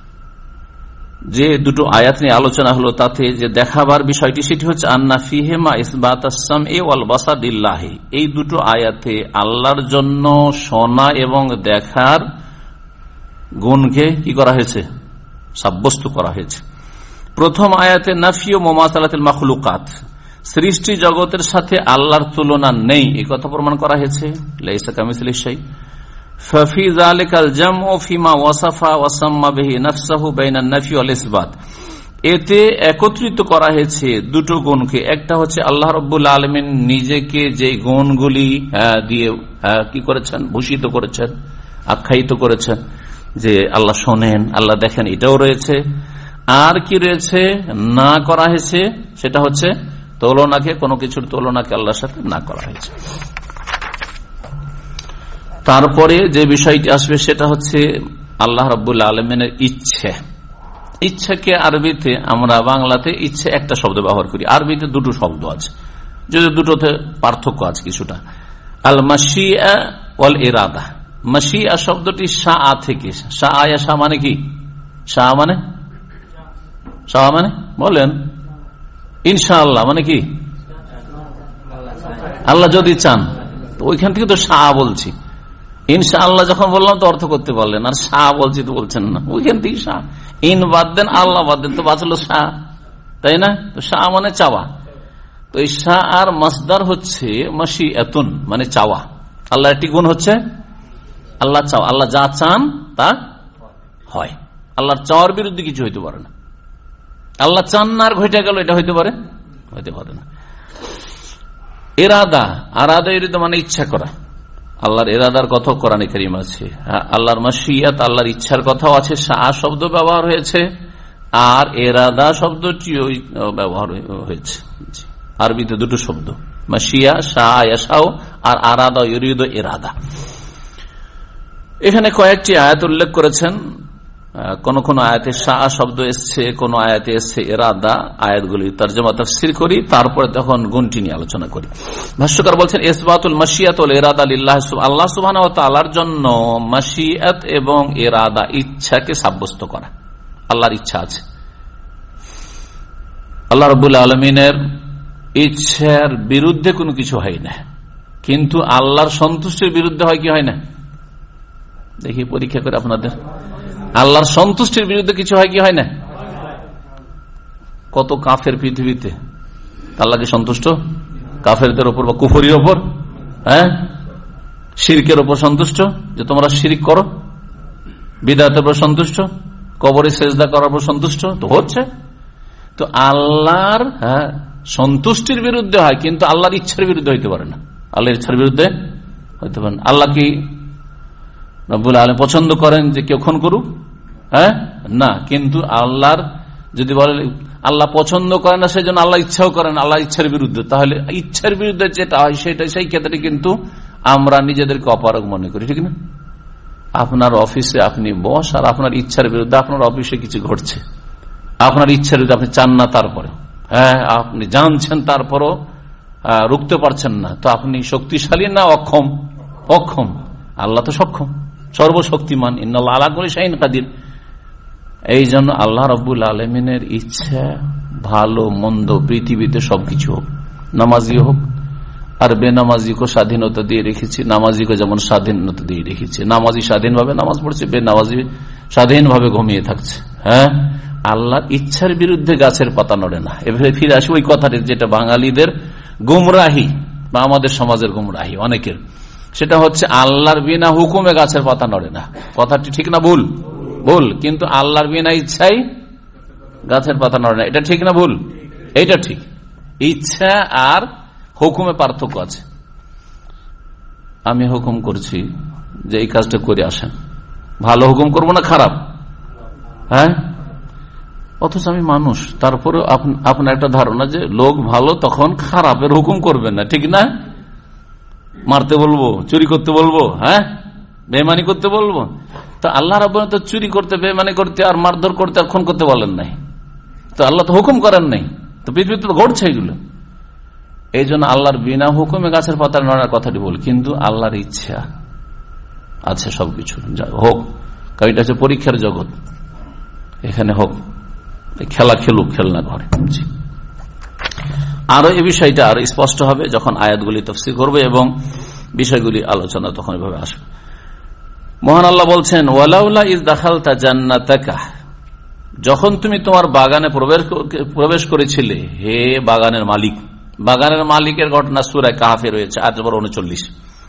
যে দুটো আয়াত নিয়ে আলোচনা হলো তাতে যে দেখাবার বিষয়টি সেটি হচ্ছে আন্না ফিহিমা ইসবাতাস সামঈ ওয়াল বাসার লিল্লাহি। এই দুটো আয়াতে আল্লাহর জন্য শোনা এবং দেখার গুণকে কি করা হয়েছে? সাব্যস্ত করা হয়েছে। প্রথম আয়াতে নাফি ও মুমাসালাতুল মাখলুকাত, সৃষ্টি জগতের সাথে আল্লাহর তুলনা নেই, এই কথা প্রমাণ করা হয়েছে। লাইসা কামিসলিহি শাই। ফাফি যালিকাল জামউ ফিমা ওয়াসাফা ওয়া সাম্মা বিহি নাফসাহু বাইনান নাফি ওয়াল ইসবাত, এতে একত্রিত করা হয়েছে দুটো গুণকে। একটা হচ্ছে আল্লাহ রাব্বুল আলামিন নিজেকে যে গুণগুলি দিয়ে কি করেছেন, ভূষিত করেছেন, আখ্যায়িত করেছেন, যে আল্লাহ শোনেন, আল্লাহ দেখেন, এটাও রয়েছে। আর কি রয়েছে না করা হয়েছে, সেটা হচ্ছে তুলনাকে, কোনো কিছুর তুলনাকে আল্লাহর সাথে না করা হয়েছে। তারপরে যে বিষয়টি আসবে সেটা হচ্ছে আল্লাহ রাব্বুল আলামিনের ইচ্ছে। ইচ্ছাকে আরবিতে, আমরা বাংলাতে ইচ্ছে একটা শব্দ ব্যবহার করি, আরবিতে দুটো শব্দ আছে, যদি দুটোতে পার্থক্য আছে কিছুটা। আল মাশিয়া ওয়াল ইরাদা। মাশিয়া শব্দটি শাআ থেকে, শাআ শাআ মানে কি? শাআ মানে শাআ মানে বলেন ইনশাআল্লাহ মানে কি? আল্লাহ যদি চান। তো ওইখান থেকে তো শাআ বলছি। ইনশাআল্লাহ যখন বললাম তো অর্থ করতে পারলেন, আর শাহ বলছি তো বলছেন না, ওইখান থেকে শাহ। ইন বাদ দেন, আল্লাহ বাদ দেন, তো বাঁচলো শাহ, তাই না? তো শাহ মানে চাওয়া। তো এই শাহ আর মাসদার হচ্ছে মাশিআতুন, মানে চাওয়া। আল্লাহ একটি গুণ হচ্ছে আল্লাহ চাওয়া, আল্লাহ যা চান তা হয়। আল্লাহর চাওয়ার বিরুদ্ধে কিছু হইতে পারে না। আল্লাহ চান না আর ঘটে গেল, এটা হইতে পারে? হইতে পারে না। ইরাদা, আরাদা ইরাদা মানে ইচ্ছা করা। আল্লাহর ইরাদার কথা কোরআনে কারীম আছে। আল্লাহর মাশিয়াত, আল্লাহর ইচ্ছার কথাও আছে। শাহ শব্দ ব্যবহার হয়েছে, আর ইরাদা শব্দটিও ব্যবহার হয়েছে। আরবিতে দুটো শব্দ, মাশিয়া শাহ ইয়াশাও, আর আরাদা ইউরিদু ইরাদা। এখানে কয়েকটি আয়াত উল্লেখ করেছেন। কোন কোন আয়াতে শাহ শব্দ এসছে, কোন আয়াতে এসছে ইরাদা। আয়াতগুলি তরজমা তাফসীর করি, তারপরে তখন গুণটি নিয়ে আলোচনা করি। ভাষ্যকার বলছেন ইসবাতুল মাশিয়াত ওয়াল ইরাদা লিল্লাহ, আল্লাহ সুবহানাহু ওয়া তাআলার জন্য মাশিয়াত এবং ইরাদা, ইচ্ছাকে সাব্যস্ত করা। আল্লাহর ইচ্ছা আছে, আল্লাহ রাব্বুল আলামিনের ইচ্ছার বিরুদ্ধে কোনো কিছু হয় না। কিন্তু আল্লাহর সন্তুষ্টির বিরুদ্ধে হয় কি হয় না? দেখি পরীক্ষা করে আপনাদের। আল্লাহর সন্তুষ্টির বিরুদ্ধে কিছু হয় কি হয় না? কত কাফের পৃথিবীতে আল্লাহকে সন্তুষ্ট, কাফেরদের ওপর বা কুফরির ওপর, হ্যাঁ, শিরকের ওপর সন্তুষ্ট, যে তোমরা শিরক করো, বিদআতের উপর সন্তুষ্ট, কবরে সেজদা করার উপর সন্তুষ্ট তো হচ্ছে। তো আল্লাহর হ্যাঁ সন্তুষ্টির বিরুদ্ধে হয়, কিন্তু আল্লাহর ইচ্ছার বিরুদ্ধে হইতে পারে না। আল্লাহর ইচ্ছার বিরুদ্ধে হইতে পারে না। আল্লাহ কি রব্বুল আলামিন পছন্দ করেন যে কেউ খুন করুক? হ্যাঁ, না। কিন্তু আল্লাহর যদি বলে আল্লাহ পছন্দ করেন না, সেই জন্য আল্লাহ ইচ্ছাও করেন, আল্লাহ ইচ্ছার বিরুদ্ধে, তাহলে ইচ্ছার বিরুদ্ধে যেটা হয় সেটা, সেই ক্ষেত্রে কিন্তু আমরা নিজেদেরকে অপারগ মনে করি, ঠিক না? আপনার অফিসে আপনি বস, আর আপনার ইচ্ছার বিরুদ্ধে আপনার অফিসে কিছু ঘটছে, আপনার ইচ্ছার বিরুদ্ধে আপনি চান না, তারপরে হ্যাঁ আপনি জানছেন, তারপরও রুখতে পারছেন না, তো আপনি শক্তিশালী না অক্ষম? অক্ষম। আল্লাহ তো সক্ষম, সর্বশক্তিমান। ইন্নাল্লাহ আলা কুল্লি শাইইন কাদির। এই জন্য আল্লাহ রাব্বুল আলামিনের ইচ্ছা ভালো মন্দ পৃথিবীতে সবকিছু হোক, নামাজি হোক আর বেনামাজিকে স্বাধীনতা দিয়ে রেখেছি। নামাজিকে যেমন স্বাধীনতা দিয়ে রেখেছি, নামাজি স্বাধীনভাবে নামাজ পড়ছে, বেনামাজি স্বাধীনভাবে ঘুমিয়ে থাকছে। হ্যাঁ, আল্লাহর ইচ্ছার বিরুদ্ধে গাছের পাতা নড়ে না। এভাবে ফিরে আসি ওই কথাটি, যেটা বাঙালিদের গুমরাহি বা আমাদের সমাজের গুমরাহি অনেকের, সেটা হচ্ছে আল্লাহর বিনা হুকুমে গাছের পাতা নড়ে না। কথাটি ঠিক না ভুল? ভুল। কিন্তু আল্লাহর বিনা ইচ্ছাই গাছের পাতা নড়ে না, এটা ঠিক না ভুল? এটা ঠিক। ইচ্ছা আর হুকুমে পার্থক্য আছে। আমি হুকুম করছি যে এই কাজটা করে আসেন, ভালো হুকুম করবো না খারাপ? হ্যাঁ, অথচ আমি মানুষ, তারপরে আপনার একটা ধারণা যে লোক ভালো তখন খারাপের হুকুম করবেন না, ঠিক না? মারতে বলবো, চুরি করতে বলবো, হ্যাঁ বেমানি করতে বলবো। তো আল্লাহ রাব্বুল তো চুরি করতে, বেমানি করতে, আর মারধর করতে, আর খুন করতে বলেন নাই। তো আল্লাহ তো হুকুম করেন নাই, তো পৃথিবীতে তো ঘটছে এগুলো। এই জন্য আল্লাহর বিনা হুকুমে গাছের পাতা নড়ার কথাটি বল, কিন্তু আল্লাহর ইচ্ছা আছে সবকিছু হোক, কারণ এটা হচ্ছে পরীক্ষার জগৎ, এখানে হোক, খেলা খেলুক, খেলনা ঘরে। আরো এই বিষয়টা আরো স্পষ্ট হবে যখন আয়াতগুলি তাফসীর করবে এবং বিষয়গুলি আলোচনা তখন এভাবে আসবে। মহান আল্লাহ বলছেন, ওয়ালাউলা ইজ দাখালতা জান্নাতাকা, যখন তুমি তোমার বাগানে প্রবেশ করেছিলে, হে বাগানের মালিক। বাগানের মালিকের ঘটনা সূরা কাহফে রয়েছে, আয়াত নম্বর উনচল্লিশ।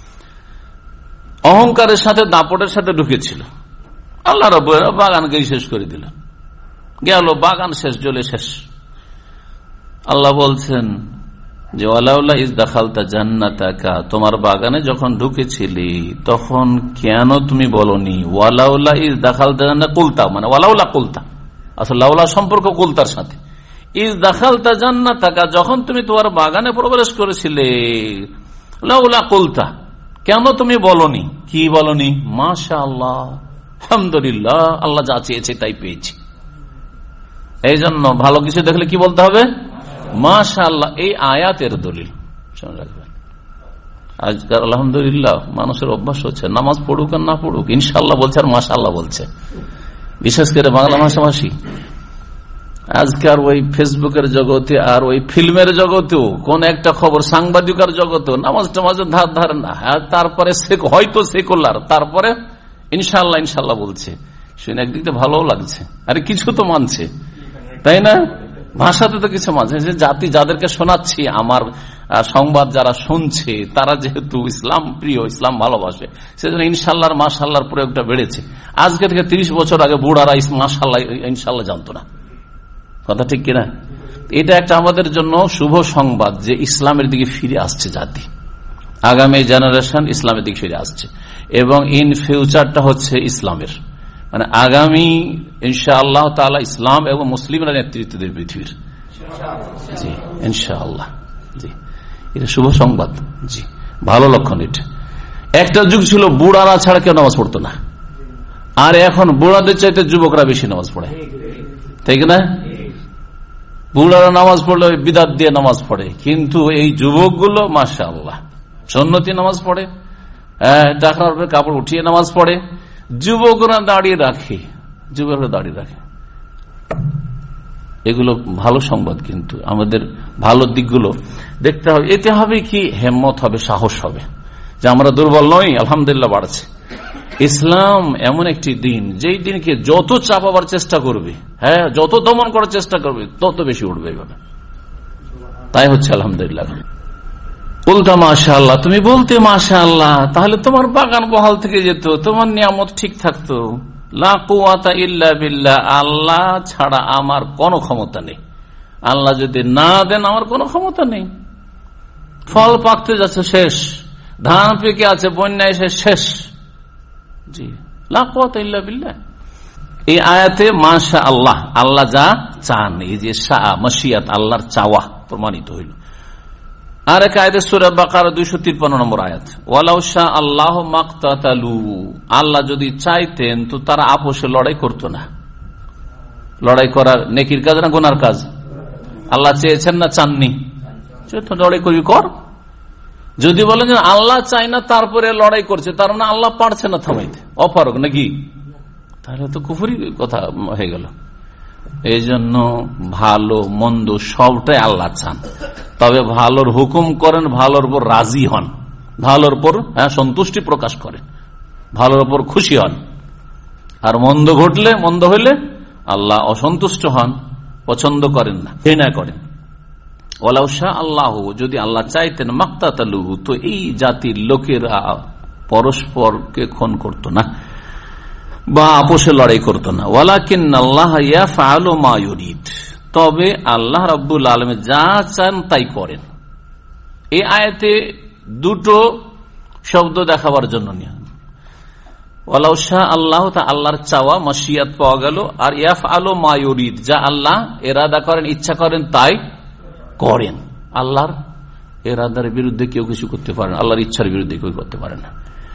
অহংকারের সাথে দাপটের সাথে ঢুকেছিল, আল্লাহ রাব্বুল বাগানকে শেষ করে দিলেন, গেল বাগান শেষ, জ্বলে শেষ। আল্লাহ বলছেন যে ওয়ালাউলা ইজ দাখালতা জান্নাতাকা, তোমার বাগানে যখন ঢুকেছিলি তখন কেন তুমি বলনি ওয়ালাউলা ইজ দাখালতা জান্নাতা কুলতা, মানে ওয়ালাউলা কুলতা, আসলে লাউলা সম্পর্ক কুলতার সাথে। ইজ দাখালতা জান্নাতাকা, যখন তুমি তোমার বাগানে প্রবেশ করেছিলে, লাউলা কুলতা, কেন তুমি বলনি? কি বলনি? মাশাআল্লাহ, আলহামদুলিল্লাহ, আল্লাহ যা চেয়েছে তাই পেয়েছি। এই জন্য ভালো কিছু দেখলে কি বলতে হবে? মাশাআল্লাহ। এই আয়াতের দলিল রাখবেন। আজকাল আলহামদুলিল্লাহ মানুষের অভ্যাস হচ্ছে, নামাজ পড়ুক আর না পড়ুক ইনশাআল্লাহ বলছে আর মাশাআল্লাহ বলছে, বিশেষ করে বাংলা ভাষাভাষী। আজকাল ওই ফেসবুকের জগতে আর ওই ফিল্মের জগতেও কোন একটা খবর, সাংবাদিকার জগতেও নামাজ টামাজের ধার ধার না, তারপরে হয়তো সেকুলার, তারপরে ইনশাআল্লাহ ইনশাআল্লাহ বলছে। শুনে একদিক দিয়ে ভালো লাগছে, আরে কিছু তো মানছে, তাই না? ভাষাতে তো কিছু মানছে। যে জাতি যাদেরকে শোনাচ্ছি, আমার সংবাদ যারা শুনছে, তারা যেহেতু ইসলাম প্রিয়, ইসলাম ভালোবাসে, সেজন্য ইনশাআল্লাহ মাশাআল্লাহর প্রয়োগটা বেড়েছে। আজকে থেকে তিরিশ বছর আগে বুড়ারা মাশাআল্লাহ ইনশাআল্লাহ জানতো না, কথা ঠিক কিনা? এটা একটা আমাদের জন্য শুভ সংবাদ যে ইসলামের দিকে ফিরে আসছে জাতি, আগামী জেনারেশন ইসলামের দিকে ফিরে আসছে, এবং ইন ফিউচারটা হচ্ছে ইসলামের, মানে আগামী ইনশাআল্লাহ তাআলা ইসলাম এবং মুসলিমরা নেতৃত্ব দেবে পৃথিবীর। জি ইনশাআল্লাহ, জি এটা শুভ সংবাদ, জি ভালো লক্ষণ। এটা একটা যুগ ছিল বুড়ারা ছাড়া কেউ নামাজ পড়তো না, আর এখন বুড়াদের চাইতে যুবকরা বেশি নামাজ পড়ে, ঠিক না? বুড়ারা নামাজ পড়লে বিদাত দিয়ে নামাজ পড়ে, কিন্তু এই যুবকগুলো মাশাআল্লাহ সুন্নতি নামাজ পড়ে, টাকার উপরে কাপড় উঠিয়ে নামাজ পড়ে। যুবকরা দাঁড়িয়ে রাখে, যুবকরা দাঁড়িয়ে রাখে। এগুলো ভালো সংবাদ, কিন্তু আমাদের ভালো দিকগুলো দেখতে হবে। এতে হবে কি, হিম্মত হবে, সাহস হবে যে আমরা দুর্বল নই, আলহামদুলিল্লাহ বাড়ছে। ইসলাম এমন একটি দিন, যেই দিনকে যত চাপাবার চেষ্টা করবে, হ্যাঁ যত দমন করার চেষ্টা করবে, তত বেশি উঠবে। এইভাবে তাই হচ্ছে আলহামদুলিল্লাহ। বলতা মাশাআল্লাহ, তুমি বলতে মাশাআল্লাহ, তাহলে তোমার বাগান বহাল থেকে যেত, তোমার নিয়ামত ঠিক থাকতো। লা কুওয়াতা ইল্লা বিল্লাহ, আল্লাহ ছাড়া আমার কোনো ক্ষমতা নেই। আল্লাহ যদি না দেন আমার কোনো ক্ষমতা নেই। ফল পাকতে যাচ্ছে শেষ, ধান পেকে আছে, বন্যা এসে শেষ। জি লা কুওয়াতা ইল্লা বিল্লাহ। এই আয়াতে মাশা আল্লাহ, আল্লাহ যা চান, এই যে শাহ মাশিয়াত, আল্লাহর চাওয়া প্রমাণিত হইল। আর এক আয়াতে সূরা বাকারা দুইশো তিপ্পান্ন নম্বর আয়াত, ওয়ালাউ শা আল্লাহ মাকতাতালু, আল্লাহ যদি চাইতেন তো তারা আপোষে লড়াই করতো না। লড়াই করার নেকির কাজ না গুনার কাজ? আল্লাহ চেয়েছেন না চাননি? লড়াই করবি কর। যদি বলেন যে আল্লাহ চাই না তারপরে লড়াই করছে, তার মানে আল্লাহ পারছে না থামাইতে, অপারক নাকি? তাহলে তো কুফরি কথা হয়ে গেল। এই জন্য ভালো মন্দ সবটাই আল্লাহ চান, তবে ভালোর হুকুম করেন, ভালোর উপর রাজি হন, ভালোর উপর হ্যাঁ সন্তুষ্টি প্রকাশ করেন, ভালোর উপর খুশি হন। আর মন্দ ঘটলে, মন্দ হইলে আল্লাহ অসন্তুষ্ট হন, পছন্দ করেন না, ঘৃণা করেন। ওয়ালাউ শা আল্লাহ, যদি আল্লাহ চাইতেন, মাকতাতালুহু, তো এই জাতির লোকেরা পরস্পরকে খুন করত না। বা আপোষে লড়াই করতো না। ওয়ালাকিন আল্লাহ ইয়াফআলু মা ইউরিদ, তবে আল্লাহ রাব্বুল আলামিন যা চান তাই করেন। এই আয়াতে দুটো শব্দ দেখাবার জন্য নিয়ে, ওয়ালাউ শাআ আল্লাহ, তা আল্লাহর চাওয়া মাশিয়াত পাওয়া গেল, আর ইয়াফআলু মা ইউরিদ, যা আল্লাহ ইরাদা করেন, ইচ্ছা করেন তাই করেন। আল্লাহর ইরাদার বিরুদ্ধে কেউ কিছু করতে পারে না, আল্লাহর ইচ্ছার বিরুদ্ধে কেউ করতে পারে না।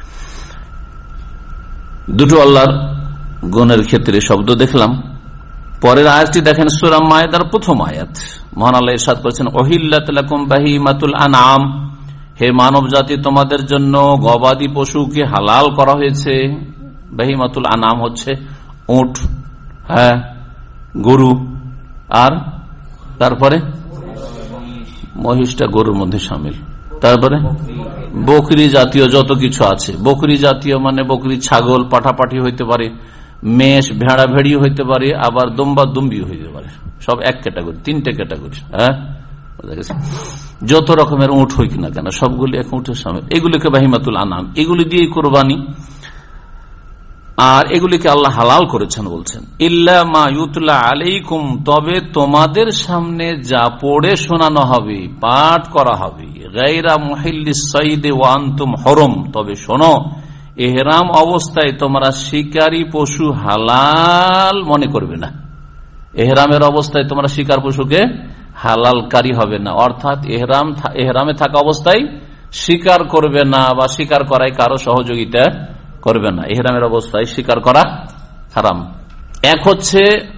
দুটো আল্লাহর গুণের ক্ষেত্রে শব্দ দেখলাম। পরের আয়াতটি দেখেন সূরা মায়েদার প্রথম আয়াত। মহান আল্লাহ ইরশাদ করেছেন, উহিল্লাত লাকুম বাহিমাতুল আনআম, হে মানব জাতি তোমাদের জন্য গবাদি পশুকে হালাল করা হয়েছে। বাহিমাতুল আনআম হচ্ছে উট, হ্যাঁ, গরু, আর তারপরে মহিষটা গরুর মধ্যে শামিল, তারপরে বকরি জাতীয় যত কিছু আছে। বকরি জাতীয় মানে বকরি, ছাগল, পাঠাপাঠি হইতে পারে, মেষ, ভেড়া, ভেড়ি হইতে পারে, আবার দুম্বা, দুম্বি হইতে পারে। সব এক ক্যাটাগরি, তিনটে ক্যাটাগরি। হ্যাঁ, যত রকমের উঠ হই কিনা কেন সবগুলি এক উঠের শামিল। এগুলিকে বাহিমাতুল আনাম, এগুলি দিয়ে কোরবানি, আর এগুলিকে আল্লাহ হালাল করেছেন। বলছেন ইল্লা মা ইউতলা আলাইকুম, তবে তোমাদের সামনে যা পড়ে শোনানো হবে, পাঠ করা হবে, গায়রা মুহিল্লিস সাইদ ওয়া আনতুম হুরুম, তবে শোনো, ইহরাম অবস্থায় তোমরা শিকারী পশু হালাল মনে করবে না। ইহরামের অবস্থায় তোমরা শিকার পশুকে হালালকারী হবে না, অর্থাৎ ইহরাম ইহরামে থাকা অবস্থায় শিকার করবে না, বা শিকার করায় কারো সহযোগিতা করবে না। ইহরামের অবস্থায় শিকার করা হারাম। এক হচ্ছে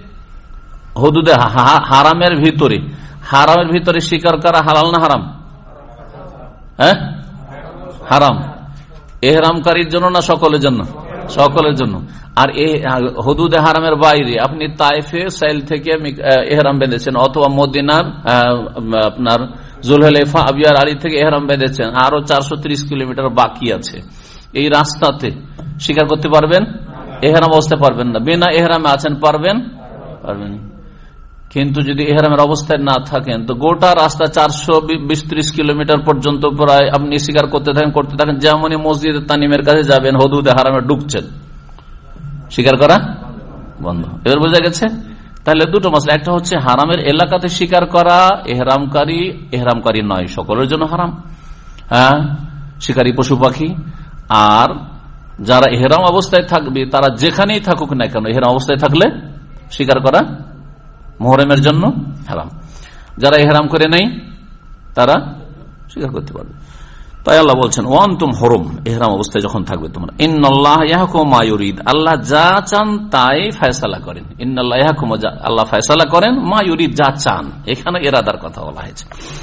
হুদুদে হারামের ভিতরে, হারামের ভিতরে শিকার করা হালাল না হারাম? হ্যাঁ, হারাম। এহরামকারীর জন্য না সকলের জন্য? সকলের জন্য। আর হুদুদে হারামের বাইরে আপনি তায়েফে সাইল থেকে এহরাম বেঁধেছেন, অথবা মদিনার আপনার জুলহুলাইফা আবিয়ার আলী থেকে এহরাম বেঁধেছেন, আরো চারশো ত্রিশ কিলোমিটার বাকি আছে, এই রাস্তাতে শিকার করতে পারবেন? এহরাম অবস্থায় পারবেন না। বিনা এহরামে আছেন, পারবেন? পারবেন। কিন্তু যদি এহরামের অবস্থায় না থাকেন, তো গোটা রাস্তা চারশো বিশ ত্রিশ কিলোমিটার পর্যন্ত প্রায় আপনি শিকার করতে থাকেন করতে থাকেন যেমনই মসজিদ তানিমের কাছে যাবেন, হুদুদে হারামে ঢুকছেন, শিকার করা বন্ধ। এবার বোঝা গেছে? তাহলে দুটো মাসলা, একটা হচ্ছে হারামের এলাকাতে শিকার করা এহরামকারী, এহরামকারী নয়, সকলের জন্য হারাম, হ্যাঁ, শিকারী পশু পাখি। আর যারা এহরাম অবস্থায় থাকবে তারা যেখানেই থাকুক না কেন, এহরাম অবস্থায় থাকলে শিকার করা মুহররমের জন্য হারাম। যারা ইহরাম করে নেই তারা স্বীকার করতে পারবে। তাই আল্লাহ বলছেন ওয়ান্তুম হুরুম, ইহরাম অবস্থায় যখন থাকবে তোমরা, ইন্নাল্লাহ ইয়াহকুমু মা ইউরিদ, আল্লাহ যা চান তাই ফয়সালা করেন। ইন্নাল্লাহ ইয়াহকুমু, আল্লাহ ফয়সালা করেন, মা ইউরিদ, যা চান। এখানে ইরাদার কথা বলা হয়েছে।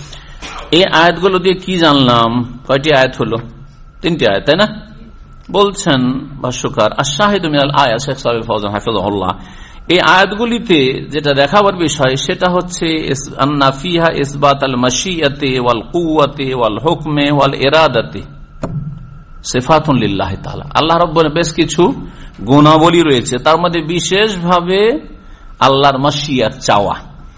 এই আয়াতগুলো দিয়ে কি জানলাম? কয়টি আয়াত হলো? তিনটি আয়াত, তাই না? বলছেন ভাষ্যকার আশ-শাহিদু মিনাল আয়াত, শেখ সালেহ ফওজান হাফিজাহুল্লাহ, এই আয়াতগুলিতে যেটা দেখাবার বিষয় সেটা হচ্ছে আন্না ফিহা ইসবাত আল মাশিয়াতি ওয়াল কুওয়াতি ওয়াল হুকমে ওয়াল ইরাদাতি সিফাতুন লিল্লাহি তাআলা। আল্লাহ রাব্বুল বেশ কিছু গুণাবলী রয়েছে, তার মধ্যে বিশেষভাবে আল্লাহর মাশিয়াত, চাওয়া,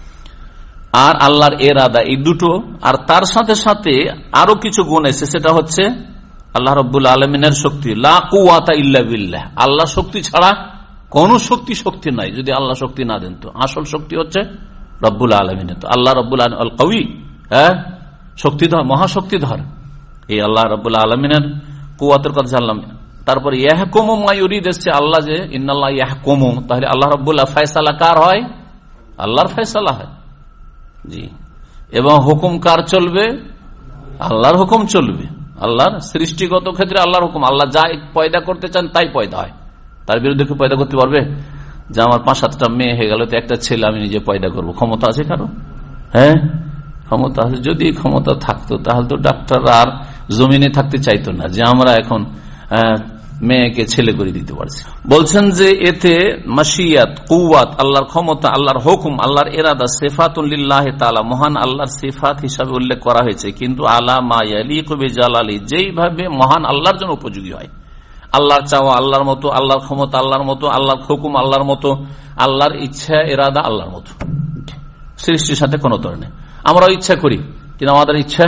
আর আল্লাহর ইরাদা, এই দুটো। আর তার সাথে সাথে আরো কিছু গুণ আছে, সেটা হচ্ছে আল্লাহ রাব্বুল আলামিনের শক্তি, লা কুওয়াতা ইল্লা বিল্লাহ, আল্লাহ শক্তি ছাড়া কোন শক্তি শক্তি নাই। যদি আল্লাহ শক্তি না দেন তো আসল শক্তি হচ্ছে রব্বুল আলামিনের। তো আল্লাহ রব্বুল আলামিন আল কওয়ি, হ্যাঁ, শক্তিধর, মহাশক্তিধর, এই আল্লাহ রব্বুল আলামিনের কুওয়াতের কথা জানলাম। তারপর ইয়াহকুমু মা ইউরিদ এসেছে, আল্লাহ যে ইন্নাল্লাহ ইয়াহকুমু, তাহলে আল্লাহ রব্বুল ফয়সালা কার হয়? আল্লাহর ফয়সালা হয়, জি। এবং হুকুম কার চলবে? আল্লাহর হুকুম চলবে। আল্লাহর সৃষ্টিগত ক্ষেত্রে আল্লাহর হুকুম, আল্লাহ যা পয়দা করতে চান তাই পয়দা হয়। তার বিরুদ্ধে কেউ পয়দা করতে পারবে? যে আমার পাঁচ সাতটা মেয়ে হয়ে গেল, তো একটা ছেলে আমি নিজে পয়দা করবো, ক্ষমতা আছে কারো? হ্যাঁ, ক্ষমতা আছে। যদি ক্ষমতা থাকতো তাহলে তো ডাক্তার আর জমিনে থাকতে চাইতো না, যে আমরা এখন মেয়েকে ছেলে করে দিতে পারছি। বলছেন যে এতে মাশিয়াত, কুওয়াত, আল্লাহর ক্ষমতা, আল্লাহর হুকুম, আল্লাহর ইরাদা সিফাতুন লিল্লাহি তাআলা, মহান আল্লাহর সিফাত হিসাবে উল্লেখ করা হয়েছে, কিন্তু আলা মা ইয়ালিকু বিজালালি, যেইভাবে মহান আল্লাহর জন্য উপযোগী হয়। আল্লাহর চাওয়া আল্লাহর মতো, আল্লাহর ক্ষমতা আল্লাহর মতো, আল্লাহর হুকুম আল্লাহর মতো, আল্লাহর ইচ্ছা ইরাদা আল্লাহর মতো, সৃষ্টির সাথে কোনো তর নেই। আমরাও ইচ্ছা করি, কিন্তু আমাদের ইচ্ছা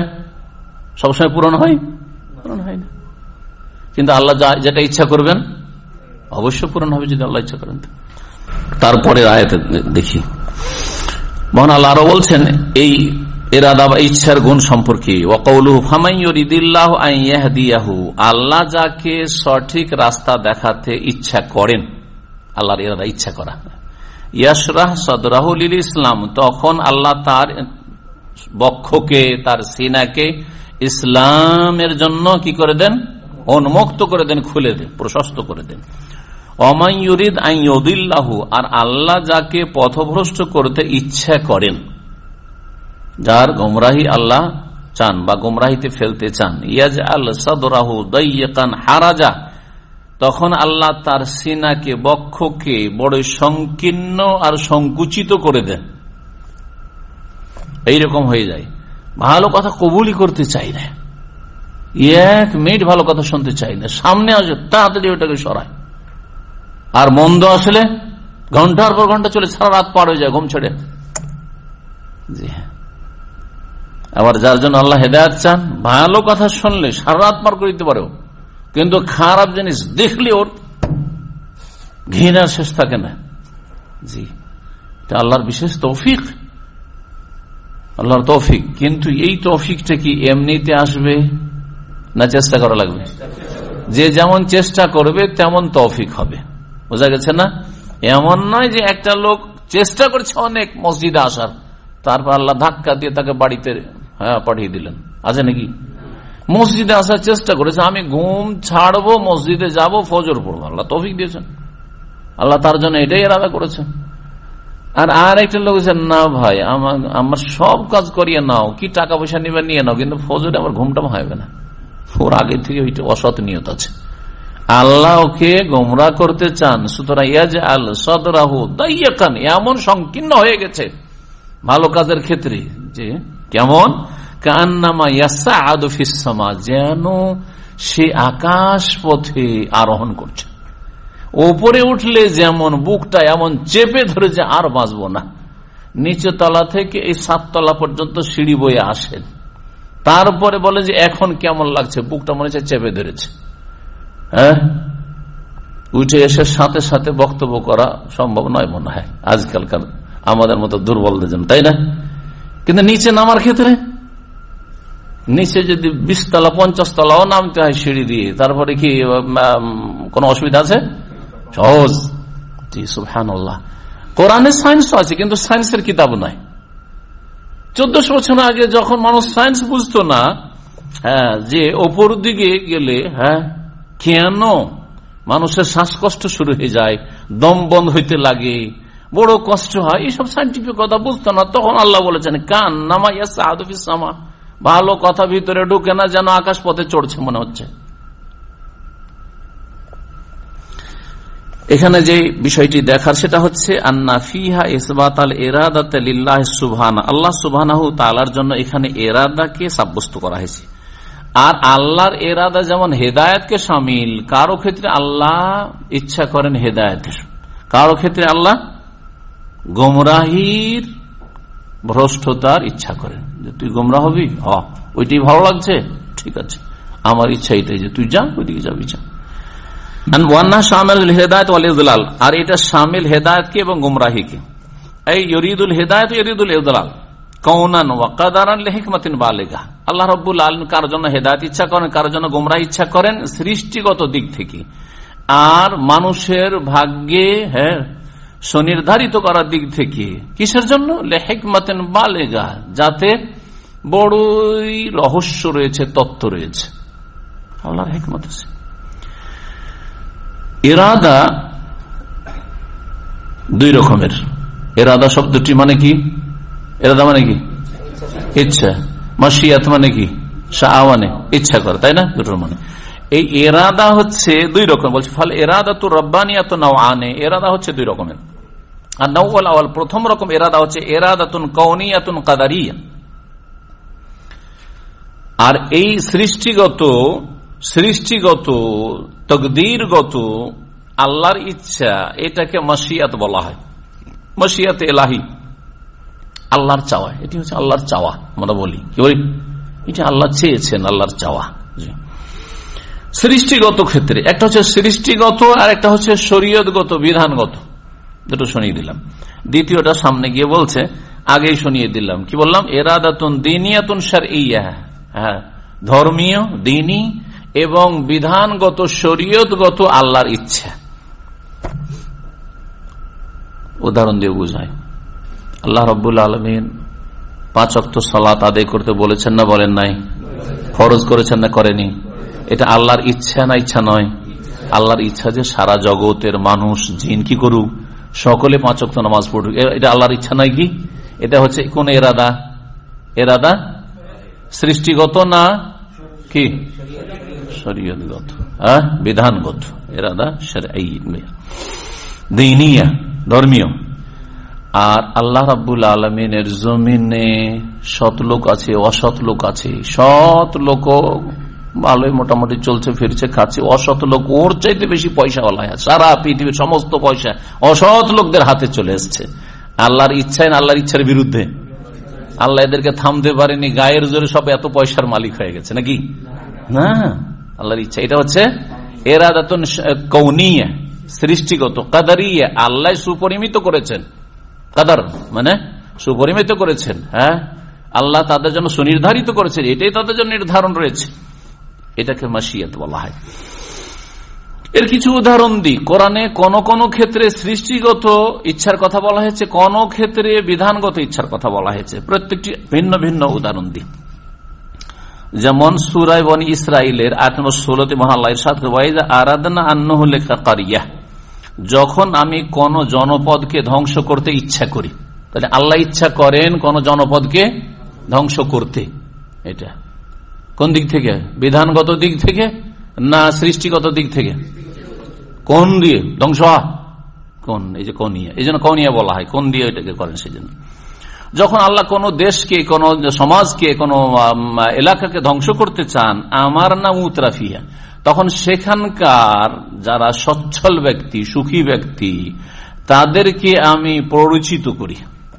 সবসময় পূরণ হয়? পূরণ হয় না। কিন্তু আল্লাহ যেটা ইচ্ছা করবেন অবশ্যই পূরণ হবে যদি আল্লাহ ইচ্ছা করেন। তারপরে আয়াতে দেখি, মহান আল্লাহ আরো বলছেন এই ইরাদা বা ইচ্ছার গুণ সম্পর্কে, ওয়াকাউলুহু ফামান ইউরিদিল্লাহু আন ইয়াহদিয়াহু, আল্লাহ যাকে সঠিক রাস্তা দেখাতে ইচ্ছা করেন, আল্লাহর ইরাদা ইচ্ছা করা, ইয়াশরাহ সাদরাহু লিল ইসলাম, তখন আল্লাহ তার বক্ষকে, তার সিনাকে ইসলামের জন্য কি করে দেন, উন্মুক্ত করে দেন, খুলে দেন, প্রশস্ত করে দেন। ওমান ইউরিদ আন ইউদিল্লাহু, আর আল্লাহ যাকে পথভ্রষ্ট করতে ইচ্ছা করেন, যার গোমরাহি আল্লাহ চান বা গোমরাহিতে ফেলতে চান, ইয়াজআল সাদরাহু দাইয়্যিকান হারাজা, তখন আল্লাহ তার সিনাকে, বক্ষকে বড় সংকীর্ণ আর সংকুচিত করে দেন। এইরকম হয়ে যায়, ভালো কথা কবুলই করতে চাই না, এক মিনিট ভালো কথা শুনতে চাই না, সামনে আসে তাড়াতাড়ি ওটাকে সরায়, আর মন্দ আসলে ঘন্টার পর ঘন্টা চলে, সারা রাত পার হয়ে যায় ঘুম ছেড়ে। জি হ্যাঁ, আবার যার জন্য আল্লাহ হেদায়েত চান, ভালো কথা শুনলে সারা রাত পার করে দিতে পারে, কিন্তু খারাপ জিনিস দেখলে ওর ঘৃণার শেষ থাকে না। জি, এটা আল্লাহর বিশেষ তৌফিক, আল্লাহর তৌফিক। কিন্তু এই তৌফিকটা কি এমনিতে আসবে না চেষ্টা করা লাগবে? যে যেমন চেষ্টা করবে তেমন তৌফিক হবে, বোঝা গেছে না? এমন নয় যে একটা লোক চেষ্টা করছে অনেক মসজিদে আসার, তারপর আল্লাহ ধাক্কা দিয়ে তাকে বাড়িতে হ্যাঁ পাঠিয়ে দিলেন, আছে নাকি? মসজিদে আসার চেষ্টা করেছে, আমি ঘুম ছাড়বো, মসজিদে যাব, ফজর পড়বো, আল্লাহ তৌফিক দিয়েছেন, আল্লাহ তার জন্য এটাই ইরাদা করেছেন। আর আর একটা লোক না ভাই আমার সব কাজ করিয়ে নাও, কি টাকা পয়সা নিবে নিয়ে নাও, কিন্তু ফজরে আমার ঘুমটা হবে না, ওর আগে থেকে ওইটা অসৎ নিয়ত আছে। আল্লাহ ওকে গোমরা করতে চান, সুতরাং ইয়াজআল সাদরাহু দাইয়্যিকান, এমন সংকীর্ণ হয়ে গেছে ভালো কাজের ক্ষেত্রে, যে কেমন কান্নামা ইয়াসআদু ফিস সামা, যেন সে আকাশ পথে আরোহণ করছে, উপরে উঠলে যেমন বুকটা এমন চেপে ধরেছে আর বাঁচবো না, নিচে তলা থেকে এই সাত তলা পর্যন্ত সিঁড়ি বয়ে আসেন, তারপরে বলে যে এখন কেমন লাগছে, বুকটা মনে হচ্ছে চেপে ধরেছে। হ্যাঁ, উঠে এসে সাথে সাথে বক্তব্য করা সম্ভব নয় মনে হয় আজকালকার আমাদের মতো দুর্বলদের জন্য, তাই না? কিন্তু নিচে নামার ক্ষেত্রে, নিচে যদি বিশ তলা পঞ্চাশ তলাও নামতে হয় সিঁড়ি দিয়ে, তারপরে কি কোনো অসুবিধা আছে? সহজ। জি সুবহানাল্লাহ। কোরআনে সায়েন্স আছে, কিন্তু সায়েন্সের কিতাব নয়। চোদ্দশো বছর আগে যখন মানুষ সায়েন্স বুঝতো না, হ্যাঁ, যে ওপর দিকে গেলে হ্যাঁ কেন মানুষের শ্বাসকষ্ট শুরু হয়ে যায়, দম বন্ধ হইতে লাগে, বড় কষ্ট হয়, এইসব সাইন্টিফিক কথা বুঝতো না, তখন আল্লাহ বলেছেন কান নামা ইয়াসআদু ফিস সামা, ভালো কথা ভিতরে ঢুকে না, যেন আকাশ পথে চড়ছে মনে হচ্ছে। এখানে যে বিষয়টি দেখার সেটা হচ্ছে আন্না ফিহা ইসবাতাল ইরাদাত লিল্লাহি সুবহানাহু, আল্লাহ সুবহানাহু তাআলার জন্য এখানে ইরাদাকে সাব্যস্ত করা হয়েছে। আর আল্লাহর ইরাদা যেমন হেদায়েতকে শামিল, কারো ক্ষেত্রে আল্লাহ ইচ্ছা করেন হেদায়েতের, কারো ক্ষেত্রে আল্লাহ গোমরাহির ভ্রষ্টতার ইচ্ছা করেন, যে তুই গোমরা হবি, হ ওইটাই ভালো লাগছে, ঠিক আছে, আমার ইচ্ছা এটাই যে তুই যা, ওইদিকে যাবি যা। আর এটা শামিল হেদায়েতকে এবং গুমরাহিকে, এই ইউরিদুল হেদায়েত ইউরিদুল ইদলাল কওনান ওয়া কাদারান লিহিকমাতিন বালিগা। আল্লাহ রাব্বুল আলামিন কার জন্য হেদায়েত ইচ্ছা করেন, কার জন্য গুমরাহি ইচ্ছা করেন সৃষ্টিগত দিক থেকে, আর মানুষের ভাগ্যে হ্যাঁ সুনির্ধারিত করার দিক থেকে। কিসের জন্য? লিহিকমাতিন বালিগা, যাতে বড়ই রহস্য রয়েছে, তত্ত্ব রয়েছে, আল্লাহর হিকমত আছে। ইরাদা দুই রকমের। ইরাদা শব্দটি মানে কি? ইরাদা মানে কি? ইচ্ছা। মাশিয়াত মানে কি? শাহ মানে ইচ্ছা করে, তাই না? দুটোর মানে। এই ইরাদা হচ্ছে দুই রকম বলছে। ফলে ইরাদাতু রাব্বানিয়াতু নাওআনে, ইরাদা হচ্ছে দুই রকমের। আর নাওয়াল আওয়াল প্রথম রকম ইরাদা হচ্ছে ইরাদাতুন কাউনিয়াতুন কাদারিয়া। আর এই সৃষ্টিগত সৃষ্টিগত তকদীরগত আল্লাহর ইচ্ছা, এটাকে মাশিয়াত বলা হয়। মাশিয়াত ইলাহি, আল্লাহর চাওয়া, এটি হচ্ছে আল্লাহর চাওয়া। আমরা বলি কি বলি, এটা আল্লাহ চেয়েছেন, আল্লাহর চাওয়া। সৃষ্টিগত ক্ষেত্রে একটা হচ্ছে সৃষ্টিগত আর একটা হচ্ছে শরীয়তগত বিধানগত, দুটো শুনিয়ে দিলাম। দ্বিতীয়টা সামনে গিয়ে বলছে, আগেই শুনিয়ে দিলাম, কি বললাম? ইরাদাতুন দীনিয়াতুন শারঈয়া, হ্যাঁ, ধর্মীয় দ্বীনি এবং বিধানগত শরীয়তগত আল্লাহর ইচ্ছা। উদাহরণ দিয়ে বুঝায়, আল্লাহ রাব্বুল আলামিন পাঁচ ওয়াক্ত সালাত আদায় করতে বলেছেন না বলেন নাই? ফরজ করেছেন না করেনি? এটা আল্লাহর ইচ্ছা না ইচ্ছা নয়? আল্লাহর ইচ্ছা যে সারা জগতের মানুষ জিন কি করুক, সকলে পাঁচ ওয়াক্ত নামাজ পড়ুক, এটা আল্লাহর ইচ্ছা নয় কি? এটা হচ্ছে কোন এরাদা? এরাদা সৃষ্টিগত না কি শরীয়তগত, হ্যাঁ, বিধানগত এরাদা দ্বীনিয়া, ধর্মীয়। আর আল্লাহ রাব্বুল আলামিনের জমিনে সৎ লোক আছে, অসৎ লোক আছে। সৎ লোক ভালোই মোটামুটি চলছে ফিরছে খাচ্ছে, অসৎ লোক ওর চাইতে বেশি পয়সাওয়ালা, সারা পৃথিবীর সমস্ত পয়সা অসৎ লোকদের হাতে চলে এসছে। আল্লাহর ইচ্ছায় না আল্লাহর ইচ্ছার বিরুদ্ধে? আল্লাহ এদেরকে থামতে পারেনি, গায়ের জোরে সব এত পয়সার মালিক হয়ে গেছে নাকি? না, আল্লাহর ইচ্ছা। এটা হচ্ছে ইরাদাতুন কাউনিয়া, সৃষ্টিগত। কাদারিয়া, আল্লাহ সুপরিমিত করেছেন। কাদার মানে সুপরিমিত করেছেন, হ্যাঁ, আল্লাহ তাদের জন্য সুনির্ধারিত করেছেন, এটাই তাদের জন্য নির্ধারণ রয়েছে, এটাকে মাশিয়াত বলা হয়। এর কিছু উদাহরণ দিই। কোরআনে কোন কোন ক্ষেত্রে সৃষ্টিগত ইচ্ছার কথা বলা হয়েছে, কোন ক্ষেত্রে বিধানগত ইচ্ছার কথা বলা হয়েছে, প্রত্যেকটি ভিন্ন ভিন্ন উদাহরণ দিই। যেমন সূরা বনী ইসরাইলের আট নম্বর ষোলোতে মহাল্লাহ ইরশাদ করে, ওয়াইযা আরাদনা আন্নাহু লিকারিয়া, যখন আমি কোন জনপদকে ধ্বংস করতে ইচ্ছা করি। তাহলে আল্লাহ ইচ্ছা করেন কোন জনপদকে ধ্বংস করতে, এটা কোন দিক থেকে? বিধানগত দিক থেকে না সৃষ্টিগত দিক থেকে? কোন দিয়ে ধ্বংস? কোন, এই যে কনিয়া, এই জন্য কনিয়া বলা হয়, কোন দিয়ে এটাকে করেন। সেই জন্য যখন আল্লাহ কোন দেশকে, কোন সমাজকে, কোন এলাকাকে ধ্বংস করতে চান, আমার না মুতরাফিয়া, তখন সেখানকার যারা সচ্ছল ব্যক্তি, সুখী ব্যক্তি, তাদেরকে আমি প্ররোচিত করি।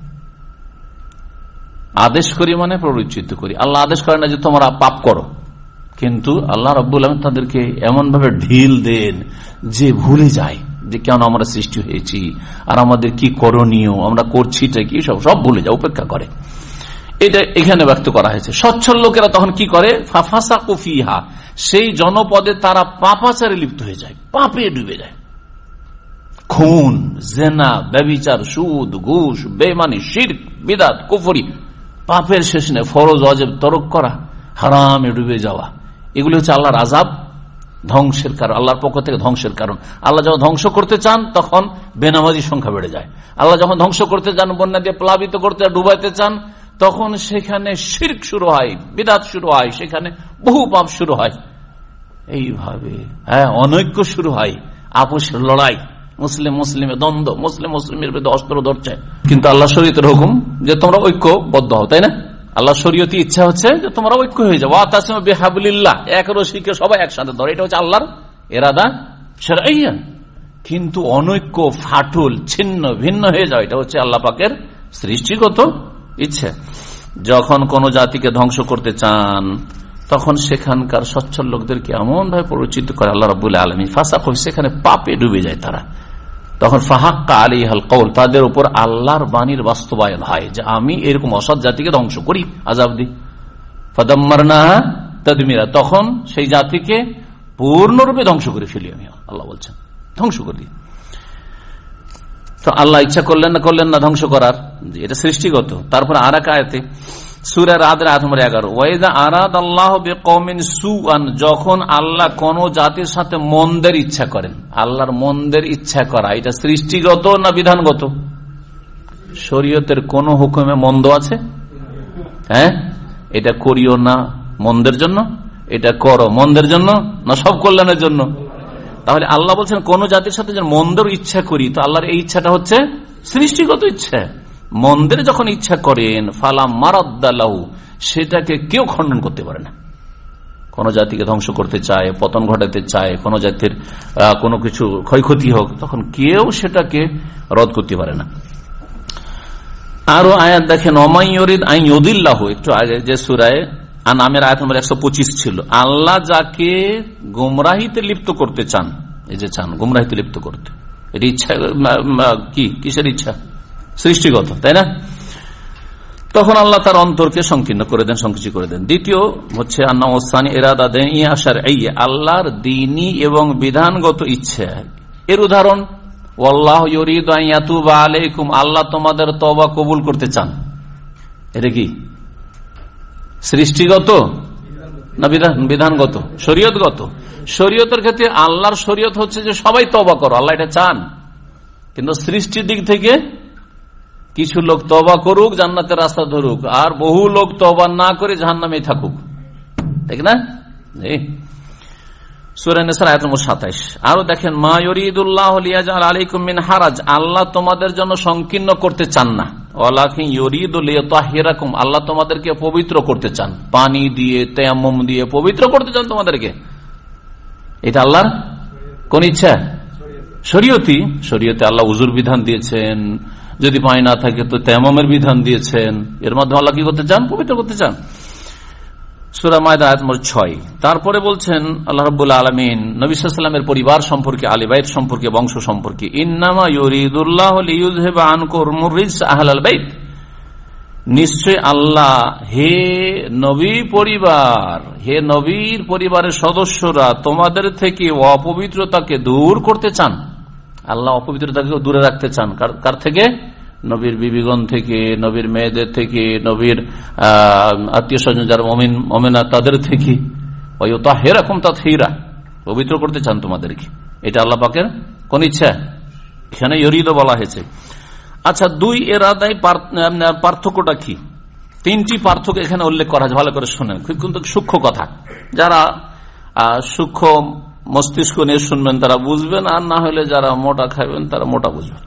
আদেশ করি মানে প্ররোচিত করি। আল্লাহ আদেশ করে না যে তোমরা পাপ করো, কিন্তু আল্লাহ রাব্বুল আলামিন তাদেরকে এমন ভাবে ঢিল দেন যে ভুলে যায় যে কেন আমরা সৃষ্টি হয়েছি আর আমাদের কি করণীয়, আমরা করছিটা কি, সব সব ভুলে যায়, উপেক্ষা করে। এটা এখানে ব্যক্ত করা হয়েছে। সচ্ছল লোকেরা তখন কি করে? ফাফাসাকু ফিহা, সেই জনপদে তারা পাপাচারে লিপ্ত হয়ে যায়, পাপে ডুবে যায়। খুন, জেনা, ব্যভিচার, সুদ, ঘুষ, বেঈমানি, শিরক, বিদআত, কুফরি, পাপের শেষ নেই। ফরজ ওয়াজিব তরক করা, হারামে ডুবে যাওয়া, এগুলি হচ্ছে আল্লাহর আযাব, ধ্বংসের কারণ, আল্লাহর পক্ষ থেকে ধ্বংসের কারণ। আল্লাহ যখন ধ্বংস করতে চান তখন বেনামাজির সংখ্যা বেড়ে যায়। আল্লাহ যখন ধ্বংস করতে চান, বন্যা দিয়ে প্লাবিত করতে, ডুবাইতে চান, তখন সেখানে শিরক শুরু হয়, বিদআত শুরু হয়, সেখানে বহু পাপ শুরু হয়। এইভাবে হ্যাঁ অনৈক্য শুরু হয়, আপোষের লড়াই, মুসলিম মুসলিমের দ্বন্দ্ব, মুসলিম মুসলিমের বিরুদ্ধে অস্ত্র ধরছে। কিন্তু আল্লাহ শরীয়তের হুকুম যে তোমরা ঐক্যবদ্ধ হও, তাই না? আল্লাহ শরীয়তি ইচ্ছা হচ্ছে যে তোমরা ঐক্য হয়ে যাও, ওয়াতাসিমু বিহাবলিল্লাহ, এক রশিকে সবাই একসাথে ধরে, এটা হচ্ছে আল্লাহর ইরাদা শারঈয়া। কিন্তু অনৈক্য, ফাটল, ছিন্ন ভিন্ন হয়ে যাও, এটা হচ্ছে আল্লাহ পাকের সৃষ্টিগত ইচ্ছা। যখন কোন জাতিকে ধ্বংস করতে চান তখন সেখানকার সচ্ছল লোকদেরকে এমন ভাবে পরিচিত করে আল্লাহ রাব্বুল আলামিন, ফাসাকু, সেখানে পাপে ডুবে যায় তারা। তখন ফাহাক্কা আলাইহাল কওল, তাদের উপর আল্লাহর বাণীর বাস্তবায়ন হয় যে আমি এরকম অসৎ জাতিকে ধ্বংস করি, আযাব দিই। ফাদাম্মারনাহা তাদমিরা, তখন সেই জাতিকে পূর্ণরূপে ধ্বংস করে ফেলি আমি, আল্লাহ বলছেন, ধ্বংস করে দিই। তো আল্লাহ ইচ্ছা করলেন না করলেন না ধ্বংস করার, এটা সৃষ্টিগত। তারপর আর এক আয়াতে সূরা রাদ আয়াত নম্বর এগারো, ওয়াইযা আরাদাল্লাহু বিকওমিন সুআন, যখন আল্লাহ কোন জাতির সাথে মন্দের ইচ্ছা করেন। আল্লাহর মন্দের ইচ্ছা করা এটা সৃষ্টিগত না বিধানগত? শরীয়তের কোন হুকুমে মন্দ আছে? হ্যাঁ, এটা করিও না মন্দের জন্য, এটা করো মন্দের জন্য, না সব কল্যাণের জন্য? তাহলে আল্লাহ বলছেন কোন জাতির সাথে যেন মন্দের ইচ্ছা করি, তো আল্লাহর এই ইচ্ছাটা হচ্ছে সৃষ্টিগত ইচ্ছা। মন্দের যখন ইচ্ছা করেন, ফালা মারাদ্দালাহু, সেটাকে কেউ খণ্ডন করতে পারে না। কোন জাতিকে ধ্বংস করতে চায়, পতন ঘটাতে চায়, কোন জাতির কোনো কিছু ক্ষয়ক্ষতি হোক, তখন কেউ সেটাকে রদ করতে পারে না। আরো আয়াত দেখেন, ওমাইয়ুরিদ আন ইউদিল্লাহু, একটু আগে যে সূরায়ে আনামের আয়াত নম্বর একশো পঁচিশ ছিল। আল্লাহ যাকে গুমরাহিতে লিপ্ত করতে চান, এই যে চান গুমরাহিতে লিপ্ত করতে, এর ইচ্ছা কি, কিসের ইচ্ছা? সৃষ্টিগত, তাই না? তখন আল্লাহ তার অন্তরকে সংকীর্ণ করে দেন, সংকুচি করে দেন। দ্বিতীয় হচ্ছে আল্লাহর দ্বীনি এবং বিধানগত ইচ্ছা। এর উদাহরণ ওয়াল্লাহু ইউরিদু আন ইয়াতুবা আলাইকুম, আল্লাহ তোমাদের তওবা কবুল করতে চান। এটা কি সৃষ্টিগত না বিধানগত? শরীয়তগত। শরীয়তের ক্ষেত্রে আল্লাহর শরীয়ত হচ্ছে যে সবাই তওবা করো, আল্লাহ এটা চান। কিন্তু সৃষ্টির দিক থেকে কিছু লোক তওবা করুক, জান্নাতের রাস্তা ধরুক, আর বহু লোক তওবা না করে জাহান্নামে থাকুক, ঠিক না? সূরা নিসা আয়াত নম্বর সাতাইশ। আরো দেখেন, মা ইউরিদুল্লাহু লিয়াজআল আলাইকুম মিন হারাজ, আল্লাহ তোমাদের জন্য সংকীর্ণ করতে চান না। ওয়ালাকিন ইউরিদু লিয়াতাহিরাকুম, আল্লাহ তোমাদেরকে পবিত্র করতে চান, পানি দিয়ে তায়াম্মুম দিয়ে পবিত্র করতে চান তোমাদেরকে। এটা আল্লাহর কোন ইচ্ছা? শরীয়তি। শরীয়তে আল্লাহ উযুর বিধান দিয়েছেন, যদি পানি না থাকে তো তায়াম্মুমের বিধান দিয়েছেন। এর মাধ্যমে আল্লাহ কি করতে চান? পবিত্র করতে চান। সূরা মায়দা আয়াত নম্বর ছয়। তারপরে বলছেন আল্লাহ রাব্বুল আলামিন নবী সাল্লাল্লাহু আলাইহি ওয়াসাল্লামের পরিবার সম্পর্কে, আলে বাইত সম্পর্কে, বংশ সম্পর্কে, ইন্নামা ইউরিদুল্লাহু লিইয়ুযহিবা আনকুম রিজসা আহলাল বাইত, নিশ্চয় আল্লাহ হে নবী পরিবার, হে নবীর পরিবারের সদস্যরা তোমাদের থেকে অপবিত্রতাকে দূর করতে চান। আল্লাহ অপবিত্রতাকে দূরে রাখতে চান। কার থেকে? নবীর বিবিগণ থেকে, নবীর মেয়েদের থেকে, নবীর আত্মীয় স্বজন যারা মুমিন মুমিনা তাদের থেকে। ওয়ায়ুতাহিরাকুম তাতহীরা, পবিত্র করতে চান তোমাদেরকে। এটা আল্লাহ পাকের কোন ইচ্ছা? এখানে ইউরিদ বলা হয়েছে। আচ্ছা, দুই ইরাদায় পার্থক্যটা কি? তিনটি পার্থক্য এখানে উল্লেখ করা আছে, ভালো করে শুনেন, কিন্তু সূক্ষ্ম কথা। যারা সূক্ষ্ম মস্তিষ্ক নিয়ে শুনবেন তারা বুঝবেন, আর না হলে যারা মোটা খাবেন তারা মোটা বুঝবেন।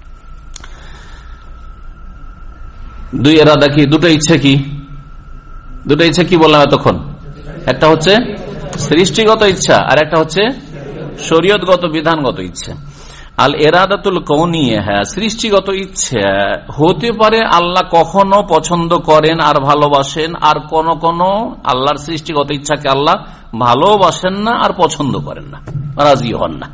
দুই ইরাদা কি? দুটো ইচ্ছা কি? দুটো ইচ্ছা কি বললাম এতক্ষণ? একটা হচ্ছে সৃষ্টিগত ইচ্ছা, আর একটা হচ্ছে শরীয়তগত বিধানগত ইচ্ছা। আল ইরাদাতুল কওনিয়া, হ্যাঁ সৃষ্টিগত ইচ্ছা হতে পারে আল্লাহ কখনো পছন্দ করেন আর ভালোবাসেন, আর কোন কোন আল্লাহর সৃষ্টিগত ইচ্ছাকে আল্লাহ ভালোবাসেন না আর পছন্দ করেন না, রাজি হন না।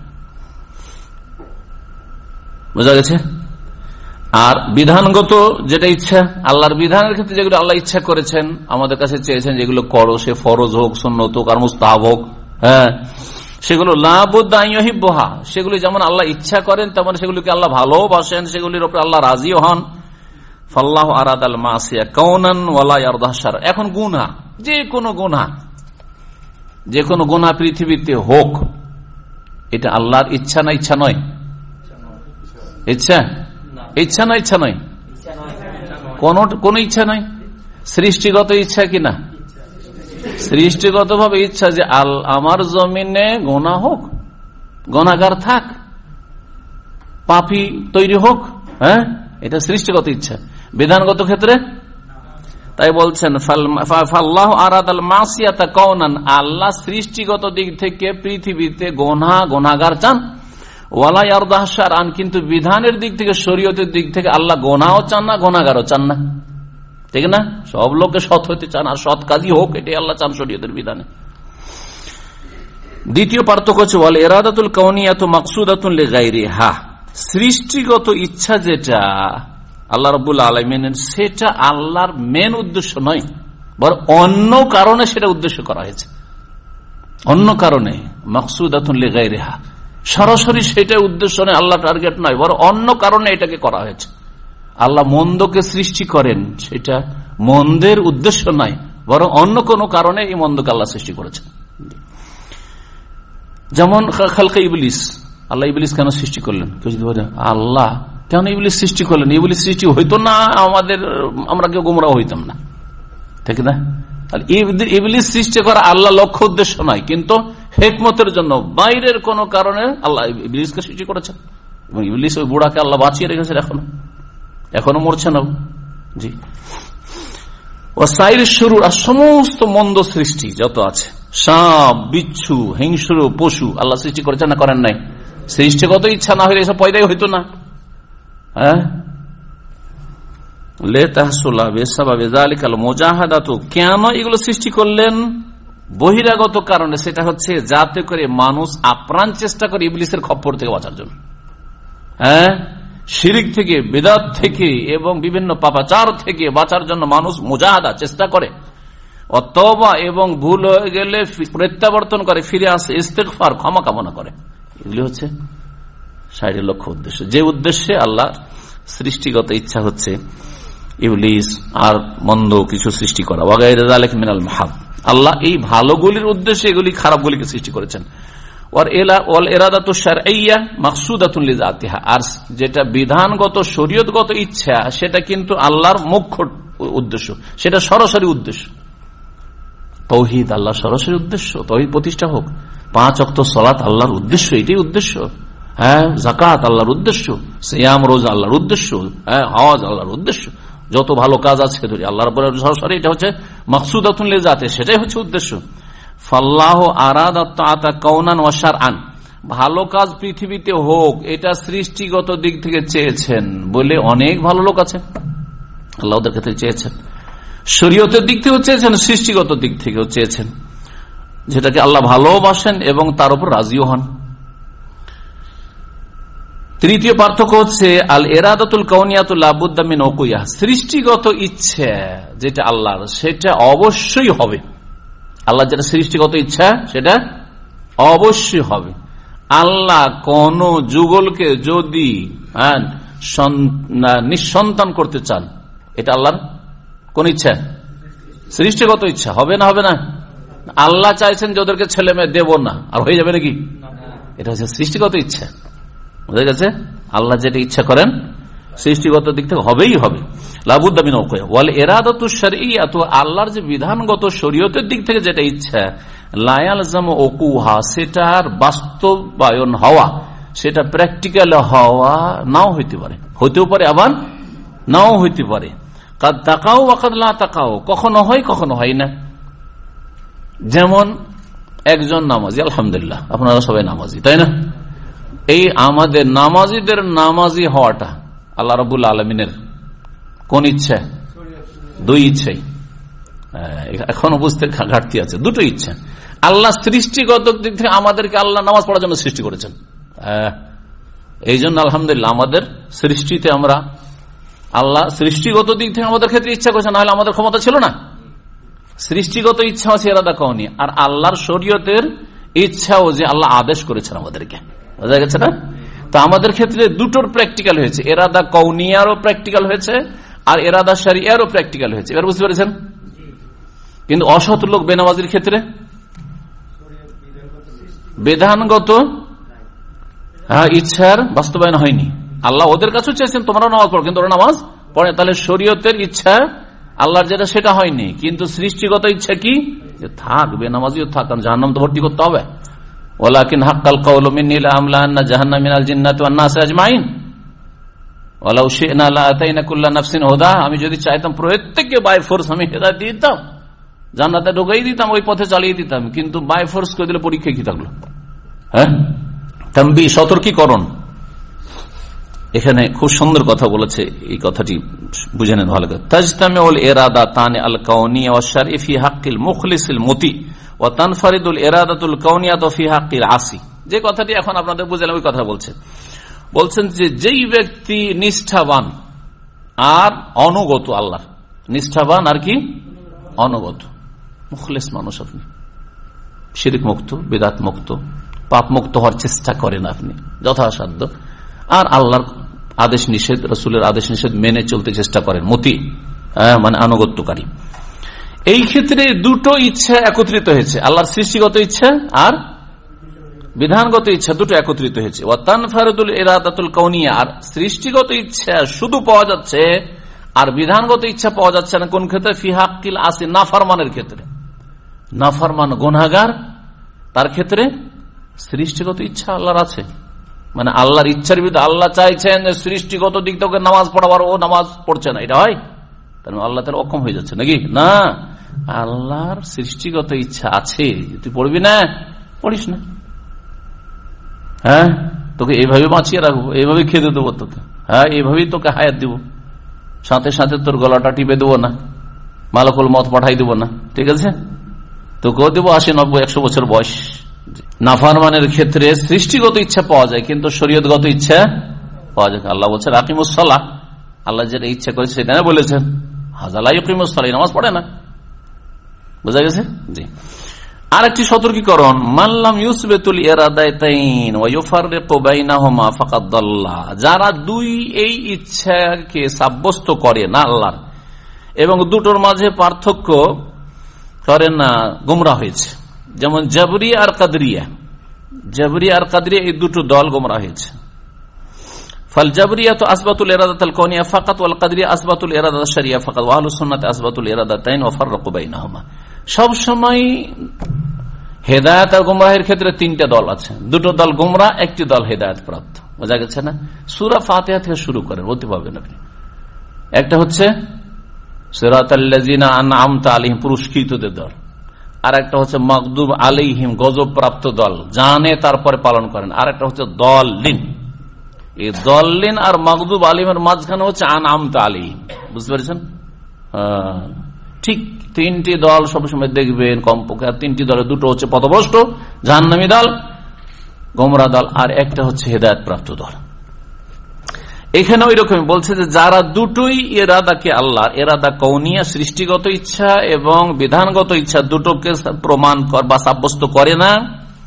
বোঝা গেছে? আর বিধানগত যেটা ইচ্ছা, আল্লাহর বিধানের ক্ষেত্রে যেগুলো আল্লাহ ইচ্ছা করেছেন, আমাদের কাছে চেয়েছেন যেগুলো করো, সে ফরজ হোক, সুন্নত হোক আর মুস্তাহাব হোক, হ্যাঁ সেগুলো লাবুদ্দা আন ইউহিব্বুহা, সেগুলি যেমন আল্লাহ ইচ্ছা করেন তেমন সেগুলিকে আল্লাহ ভালোবাসেন, সেগুলির উপর আল্লাহ রাজিও হন। ফাল্লাহু আরাদাল মাসিয়া কাউনান ওয়ালা ইয়ারদা শার। এখন গুনাহ, যে কোনো গুনাহ, যে কোনো গুনাহ পৃথিবীতে হোক, এটা আল্লাহর ইচ্ছা না ইচ্ছা নয়? ইচ্ছা ইচ্ছা না ইচ্ছা নয়? কোন কোন ইচ্ছা নয়, সৃষ্টিগত ইচ্ছা কিনা? সৃষ্টিগত ভাবে ইচ্ছা যে আল আমার জমিনে গোনা হোক, গোনাগার থাক, পাপী তৈরি হোক, হ্যাঁ এটা সৃষ্টিগত ইচ্ছা। বিধানগত ক্ষেত্রে তাই বলছেন ফাল্লাহু আরাদাল মাসিয়াতা কাউনান, আল্লাহ সৃষ্টিগত দিক থেকে পৃথিবীতে গোনা গোনাগার চান, ওয়ালা ইয়ারদা শারআন, কিন্তু বিধানের দিক থেকে, শরীয়তের দিক থেকে আল্লাহ গোনাও চান না, গোনাগারও চান না, ঠিক না? সব লোকে সৎ হইতে চান, আর সৎ কাজই হোক, এটাই আল্লাহ চান শরীয়তের বিধানে। দ্বিতীয় পার্থক্য হচ্ছে ওয়াল ইরাদাতুল কাউনিয়াতু মাকসুদাতুন লিগাইরিহা, সৃষ্টিগত ইচ্ছা যেটা আল্লাহ রাব্বুল আলামিনের, সেটা আল্লাহর মেন উদ্দেশ্য নয়, বরং অন্য কারণে সেটা উদ্দেশ্য করা হয়েছে, অন্য কারণে। মাকসুদাতুন লিগাইরিহা, সরাসরি সেটা উদ্দেশ্য নয়, আল্লাহ টার্গেট নয়, বরং অন্য কারণে এটাকে করা হয়েছে। আল্লাহ মন্দকে সৃষ্টি করেন, সেটা মন্দের উদ্দেশ্য নয়, বরং অন্য কোন কারণে এই মন্দকে আল্লাহ সৃষ্টি করেছেন। যেমন খালকে ইবলিস, আল্লাহ ইবলিস কেন সৃষ্টি করলেন? কেউ যদি বলে আল্লাহ কেন ইবলিস সৃষ্টি করলেন, ইবলিস সৃষ্টি হইতো না আমাদের, আমরা কেউ গোমরাহ হইতাম না, ঠিক না? ইবলিস সৃষ্টি করা আল্লাহ লক্ষ্য উদ্দেশ্য নয়, কিন্তু হিকমতের জন্য বাইরের কোন কারণে আল্লাহ ইবলিসকে সৃষ্টি করেছেন, এবং ইবলিস ওই বুড়াকে আল্লাহ বাঁচিয়ে রেখেছেন, এখনো এখনো মরছে না। জি, ওয়াসাইর শুরু, আর সমস্ত মন্দ সৃষ্টি যত আছে, সাপ বিচ্ছু হিংস্র পশু আল্লাহ সৃষ্টি করেছেন না করেন নাই? সৃষ্টিগত ইচ্ছা না হলে এসব পয়দাই হইতো না। হ্যাঁ, কেন এগুলো সৃষ্টি করলেন? বহিরাগত কারণে, সেটা হচ্ছে যাতে করে মানুষ আপ্রাণ চেষ্টা করে ইবলিসের খপ্পর থেকে বাঁচার জন্য, হ্যাঁ, শিরিক থেকে, বিদআত থেকে এবং বিভিন্ন পাপাচার থেকে বাঁচার জন্য মানুষ মুজাহাদা চেষ্টা করে, অতওবা এবং ভুল হয়ে গেলে প্রত্যাবর্তন করে, ফিরে আসে, ইস্তেগফার, ক্ষমা কামনা করে। এগুলি হচ্ছে সাইডের লক্ষ্য উদ্দেশ্য, যে উদ্দেশ্যে আল্লাহ সৃষ্টিগত ইচ্ছা হচ্ছে ইবলিস আর মন্দ কিছু সৃষ্টি করা। ওয়াগাইরা যালিকা মিনাল মাহাব, আল্লাহ এই ভালোগুলির উদ্দেশ্যে এগুলি খারাপগুলিকে সৃষ্টি করেছেন। ওয়াল ইরাদাতু শারঈয়্যা মাকসুদাতুন লিযাতিহা, আর যেটা বিধানগত শরীয়তগত ইচ্ছা সেটা কিন্তু আল্লাহর মুখ্য উদ্দেশ্য, সেটা সরাসরি উদ্দেশ্য। তাওহীদ আল্লাহর সরাসরি উদ্দেশ্য, তাওহীদ প্রতিষ্ঠা হোক, পাঁচ ওয়াক্ত সালাত আল্লাহর উদ্দেশ্য, এটাই উদ্দেশ্য। হ্যাঁ, যাকাত আল্লাহর উদ্দেশ্য, সিয়াম রোজা আল্লাহর উদ্দেশ্য, হ্যাঁ, হজ আল্লাহর উদ্দেশ্য, যত ভালো কাজ আছে আল্লাহর সরাসরি এটা হচ্ছে মাকসুদাতুন লিযাতিহা, সেটাই হচ্ছে উদ্দেশ্য। ফাল্লাহু আরাদা তাআতা কাউনান ওয়া শারআন, ভালো কাজ পৃথিবীতে হোক এটা সৃষ্টিগত দিক থেকে চেয়েছেন বলে অনেক ভালো লোক আছে, আল্লাহ ওদের ক্ষেত্রে চেয়েছেন। শরীয়তের দিক থেকেও চেয়েছেন, সৃষ্টিগত দিক থেকেও চেয়েছেন, যেটাকে আল্লাহ ভালোবাসেন এবং তার উপর রাজিও হন। তৃতীয় পার্থক্য হচ্ছে আল ইরাদাতুল কাউনিয়াতুল লা বুদ্দা মিন উকুইয়া, সৃষ্টিগত ইচ্ছা যেটা আল্লাহর সেটা অবশ্যই হবে। আল্লাহ যেটা সৃষ্টিগত ইচ্ছা সেটা অবশ্যই হবে। আল্লাহ কোন যুগলকে যদি নিঃসন্তান করতে চান, এটা আল্লাহর কোন ইচ্ছা? সৃষ্টিগত ইচ্ছা। হবে না হবে না? আল্লাহ চাইছেন যে ওদেরকে ছেলে মেয়ে দেব না, আর হয়ে যাবে নাকি? এটা হচ্ছে সৃষ্টিগত ইচ্ছা, বুঝা গেছে? আল্লাহ যেটা ইচ্ছা করেন সৃষ্টিগত দিক থেকে হবেই হবে। লাবুদ্দা মিন উকুইয়া ওয়াল ইরাদাতু শারঈয়্যাতু, আল্লাহর যে বিধানগত শরীয়তের দিক থেকে যেটা ইচ্ছা, লা ইয়ালজামু উকুহা, সেটার বাস্তবায়ন হওয়া, সেটা প্র্যাকটিক্যাল হওয়া নাও হইতে পারে, হইতেও পারে আবার নাও হইতে পারে। কাদ তাকাও ওয়া কাদ লা তাকাও, কখনো হয় কখনো হয় না। যেমন একজন নামাজি, আলহামদুলিল্লাহ আপনারা সবাই নামাজি, তাই না? এই আমাদের নামাজিদের নামাজি হওয়াটা আল্লাহ রাব্বুল আলামিনের কোন ইচ্ছা? দুই ইচ্ছাই। এখনো বুঝতে ঘাটতি আছে, দুটো ইচ্ছা। আল্লাহ সৃষ্টিগত দিক থেকে আমাদেরকে আল্লাহ নামাজ পড়ার জন্য সৃষ্টি করেছেন, এই জন্য আলহামদুলিল্লাহ আমাদের সৃষ্টিতে আমরা, আল্লাহ সৃষ্টিগত দিক থেকে আমাদের ক্ষেত্রে ইচ্ছা করেছেন, নাহলে আমাদের ক্ষমতা ছিল না। সৃষ্টিগত ইচ্ছা আছে ইরাদা কাউনি, আর আল্লাহর শরীয়তের ইচ্ছাও যে আল্লাহ আদেশ করেছেন আমাদেরকে, বোঝা গেছে না? তো আমাদের ক্ষেত্রে দুটোর প্র্যাকটিক্যাল হয়েছে, এরাদা কওনিয়ারও প্র্যাকটিক্যাল হয়েছে আর এরাদা শরঈয়ারও প্র্যাকটিক্যাল হয়েছে। এবার বুঝতে পেরেছেন? কিন্তু অসৎ লোক বেনামাজির ক্ষেত্রে বিধানগত ইচ্ছার বাস্তবায়ন হয়নি। আল্লাহ ওদের কাছেও চেয়েছেন তোমরা নামাজ পড়ো, কিন্তু ওরা নামাজ পড়ে, তাহলে শরীয়তের ইচ্ছা আল্লাহর যেটা সেটা হয়নি। কিন্তু সৃষ্টিগত ইচ্ছা কি? থাক, বেনামাজিও থাক, কারণ জাহান্নাম তো ভর্তি করতে হবে। ওয়ালাকিন হাক্কাল কাওলু মিন্নী লাআমলাআন্না জাহান্নামা মিনাল জিন্নাতি ওয়ান নাসি আজমাইন ওয়ালাউ শি'না লাআতাইনা কুল্লা নাফসিন হুদা, আমি যদি চাইতাম প্রত্যেককে বাই ফোর্স আমি হেদায়েত দিয়ে দিতাম, জান্নাতে ঢুকাই দিতাম, ওই পথে চালিয়ে দিতাম, কিন্তু বাই ফোর্স করে দিলে পরীক্ষা কি থাকলো? হ্যাঁ, তানবীহ, সতর্কীকরণ। এখানে খুব সুন্দর কথা বলেছে, এই কথাটি বুঝে নেন ভালো করে। তাজতামিউল ইরাদাতানি আল কাউনিয়া ওয়াশ শারঈ ফি হাক্কিল মুখলিসিল মুতি ওয়া তানফারিদুল ইরাদাতুল কাউনিয়াতু ফি হাক্কিল আসি। যে কথাটি এখন আপনাদের বুঝালাম ওই কথা বলছে। বলছেন যে যেই ব্যক্তি নিষ্ঠাবান আর অনুগত, আল্লাহর নিষ্ঠাবান আর কি অনুগত, মুখলিস মানুষ, আপনি শিরক মুক্ত, বিদআত মুক্ত, পাপ মুক্ত হওয়ার চেষ্টা করেন আপনি যথাসাধ্য, আর আল্লাহর আদেশ নিষেধ, রাসূলের আদেশ নিষেধ মেনে চলতে চেষ্টা করেন, মতি মানে আনুগত্যকারী। এই ক্ষেত্রে দুটো ইচ্ছা একত্রিত হয়েছে, আল্লাহর সৃষ্টিগত ইচ্ছা আর বিধানগত ইচ্ছা দুটো একত্রিত হয়েছে। ওয়া তানফারিদুল ইরাদাতুল কাউনিয়া, আর সৃষ্টিগত ইচ্ছা শুধু পাওয়া যাচ্ছে আর বিধানগত ইচ্ছা পাওয়া যাচ্ছে না। কোন ক্ষেত্রে? ফি হাক্কিল আসি, নাফরমানের ক্ষেত্রে। নাফরমান গুনাহগার, তার ক্ষেত্রে সৃষ্টিগত ইচ্ছা আল্লাহর আছে, মানে আল্লাহর ইচ্ছার বিরুদ্ধে। আল্লাহ চাইছেন সৃষ্টিগত দিক থেকে নামাজ পড়াবার, ও নামাজ পড়ছে না, এটা হয়? তাহলে আল্লাহ তার অক্ষম হয়ে যাচ্ছে নাকি? না, আল্লাহর সৃষ্টিগত ইচ্ছা আছে, তুই পড়বি না, পড়িস না, হ্যাঁ তোকে এইভাবে বাঁচিয়ে রাখবো, এইভাবে খেতে দেবো তোকে, হ্যাঁ এইভাবেই তোকে হায়াত দিব, সাথে সাথে তোর গলাটা টিপে দেবো না, মালাকুল মত পাঠাই দেবো না, ঠিক আছে, তোকেও দেবো আশি নব্বই একশো বছর বয়স। নাফরমানের ক্ষেত্রে সৃষ্টিগত ইচ্ছা পাওয়া যায়, কিন্তু শরীয়তগত ইচ্ছা পাওয়া যায়। আল্লাহ বলছেন আকিমুস সালাহ, আল্লাহ যেটা ইচ্ছা করেছে সেটা বলেছেন। হাজালা ইকিমুস সালাহ, নামাজ পড়ে না, বোঝা গেছে। জি, আর একটি সতর্কীকরণ, মাল্লাম ইউসবিতুল ইরাদাতাইন ওয়া ইউফাররিকু বাইনাহুমা ফাকাদ দাল্লা, যারা দুই এই ইচ্ছাকে সাব্যস্ত করে না আল্লাহর এবং দুটোর মাঝে পার্থক্য করে না, গোমরাহ হয়েছে। যেমন জাবরিয়া আর কাদরিয়া, জাবরিয়া আর কাদরিয়া এই দুটো দল গোমরাহ হয়েছে। ফাল জাবরিয়া তো আসবাতুল ইরাদাতাল কাউনিয়া ফাকাত ওয়াল কাদরিয়া আসবাতুল ইরাদাতাশ শরঈয়া ফাকাত ওয়া আহলুস সুন্নাত আসবাতুল ইরাদাতাইন ওয়া ফাররাকু বাইনাহুমা। সব সময় হেদায়েত আর গোমরাহের ক্ষেত্রে তিনটা দল আছে, দুটো দল গোমরাহ, একটি দল হেদায়েত প্রাপ্ত। বোঝা গেছে না? সূরা ফাতিহা থেকে শুরু করেন, বলতে পারবেন আপনি। একটা হচ্ছে সিরাতাল্লাযিনা আনআমতা আলাইহিম, পুরস্কৃতদের দল। আর একটা হচ্ছে মাগদুব আলাইহিম, গজব প্রাপ্ত দল, জানে তারপরে পালন করেন। আর একটা হচ্ছে দলিন। এই দলিন আর মাগদুব আলাইহিমের মাঝখানে হচ্ছে আনআমতা আলাইহিম, বুঝতে পেরেছেন? ঠিক তিনটি দল সবসময় দেখবেন কমপক্ষে, আর তিনটি দলের দুটো হচ্ছে পথভ্রষ্ট জাহান্নামী দল, গোমরা দল, আর একটা হচ্ছে হেদায়েত প্রাপ্ত দল। এখানে ওই রকম বলছে যে যারা দুটোই ইরাদাকে আল্লাহ ইরাদা কৌনিয়া সৃষ্টিগত ইচ্ছা এবং বিধানগত ইচ্ছা দুটোকে প্রমাণ বা সাব্যস্ত করে না,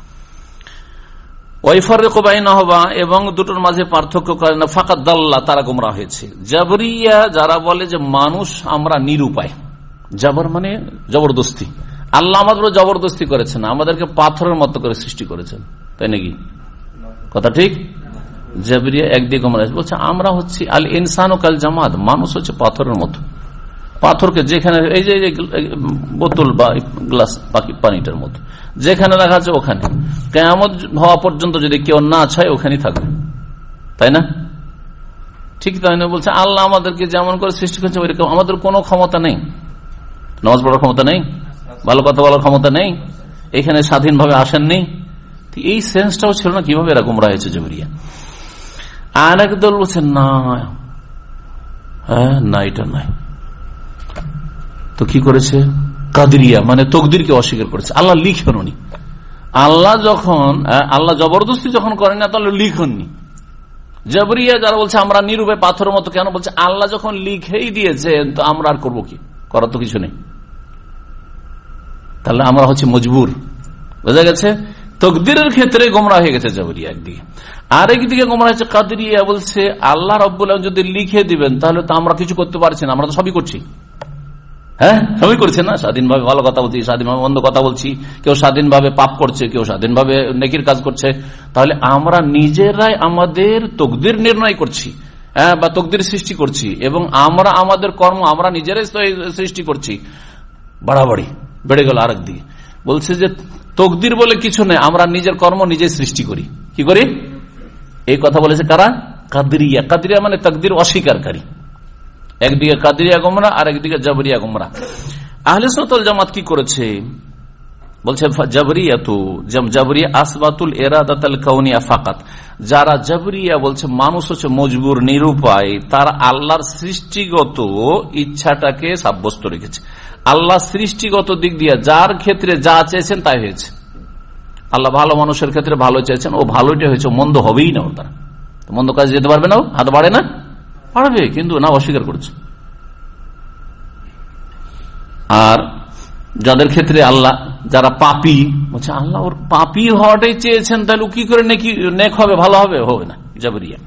ওয়াইফাররিকু বাইনাহুমা এবং দুটোর মাঝে পার্থক্য করে না, ফাকাদ দাল্লা, তারা গোমরাহ হয়েছে। জাবরিয়া যারা বলে যে মানুষ আমরা নিরুপায়, জাবর মানে জবরদস্তি, আল্লাহ আমাদের জবরদস্তি করেছেন, আমাদেরকে পাথরের মতো করে সৃষ্টি করেছেন, তাই নাকি? কথা ঠিক? জাবরিয়া একদিকে গোমরাহ বলছে আমরা হচ্ছি আল ইনসানু কাল জামাদ, মানুষ হচ্ছে পাথরের মতো। পাথরকে যেখানে, এই যে বোতল বা গ্লাস পানিটার মতো যেখানে রাখা আছে ওখানে, কিয়ামত হওয়া পর্যন্ত যদি কেউ না চায় ওখানেই থাকবে, তাই না? ঠিক তাই না? বলছে আল্লাহ আমাদেরকে যেমন করে সৃষ্টি করেছে ওইরকম আমাদের কোনো ক্ষমতা নেই, নামাজ পড়ার ক্ষমতা নেই, ভালো কথা বলার ক্ষমতা নেই, এখানে স্বাধীনভাবে আসেননি। এই সেন্সটাও ছিল না, কিভাবে এরকম রয়েছে জাবরিয়া। আর এক দল বলছে না, হ্যাঁ না, এটা নয়। তো কি করেছে? কাদরিয়া মানে তকদিরকে অস্বীকার করেছে। আল্লাহ লিখেননি, আল্লাহ যখন আল্লাহ জবরদস্তি যখন করেন না তাহলে লিখননি। জাবরিয়া যারা বলছে আমরা নিরুপায় পাথরের মতো, কেন বলছে আল্লাহ যখন লিখেই দিয়েছে তো আমরা আর করবো কি, করার তো কিছু নেই, তাহলে আমরা হচ্ছে মজবুর। বোঝা গেছে? তকদিরের ক্ষেত্রে গোমরাহ হয়ে গেছে জাবরিয়া একদিকে, আরেকদিকে গোমরাহ হচ্ছে কাদরিয়া, বলছে আল্লাহ রাব্বুল আলামিন যদি লিখে দিবেন তাহলে তো আমরা কিছু করতে পারছি না, আমরা তো সবই করছি। হ্যাঁ, সবই করছে না, স্বাধীনভাবে ভালো কথা বলছি, স্বাধীনভাবে মন্দ কথা বলছি, কেউ স্বাধীনভাবে পাপ করছে, কেউ স্বাধীনভাবে নেকির কাজ করছে। তাহলে আমরা নিজেরাই আমাদের তকদির নির্ণয় করছি, হ্যাঁ, বা তকদির সৃষ্টি করছি, এবং আমরা আমাদের কর্ম আমরা নিজেরাই সৃষ্টি করছি। বাড়াবাড়ি বেড়ে গেল। আরেক দিকে বলছে যে তকদির বলে কিছু নেই, আমরা নিজের কর্ম নিজে সৃষ্টি করি। কি করি? এই কথা বলেছে কারা? কাদরিয়া। কাদরিয়া মানে তকদির অস্বীকারী। একদিকে কাদরিয়া গোমরা আর একদিকে জাবরিয়া গোমরা। আহলে সুন্নাত ওয়াল জামাত কি করেছে? বলছে জাবরিয়া তো জাবরিয়া আসবাতুল ইরাদাতাল কাউনিয়া ফাকাত, যারা জাবরিয়া বলছে মানুষ হচ্ছে মজবুর নিরুপায়, তারা আল্লাহর সৃষ্টিগত ইচ্ছাটাকে সাব্যস্ত রেখেছে। আল্লাহ সৃষ্টিগত দিক দিয়ে যার ক্ষেত্রে যা চেয়েছেন তাই হয়েছে। আল্লাহ ভালো মানুষের ক্ষেত্রে ভালো চেয়েছেন, ও ভালোটা হয়েছে, মন্দ হবেই না, ওর দ্বারা মন্দ কাজে যেতে পারবে না, হাত বাড়ে না, পারবে, কিন্তু না, অস্বীকার করছে। আর যাদের ক্ষেত্রে আল্লাহ, যারা পাপী, বলছে আল্লাহ ওর পাপী হওয়াটাই চেয়েছেন, তাহলে কি করে নেকি নেক হবে, ভালো হবে, হবে না, জাবরিয়া।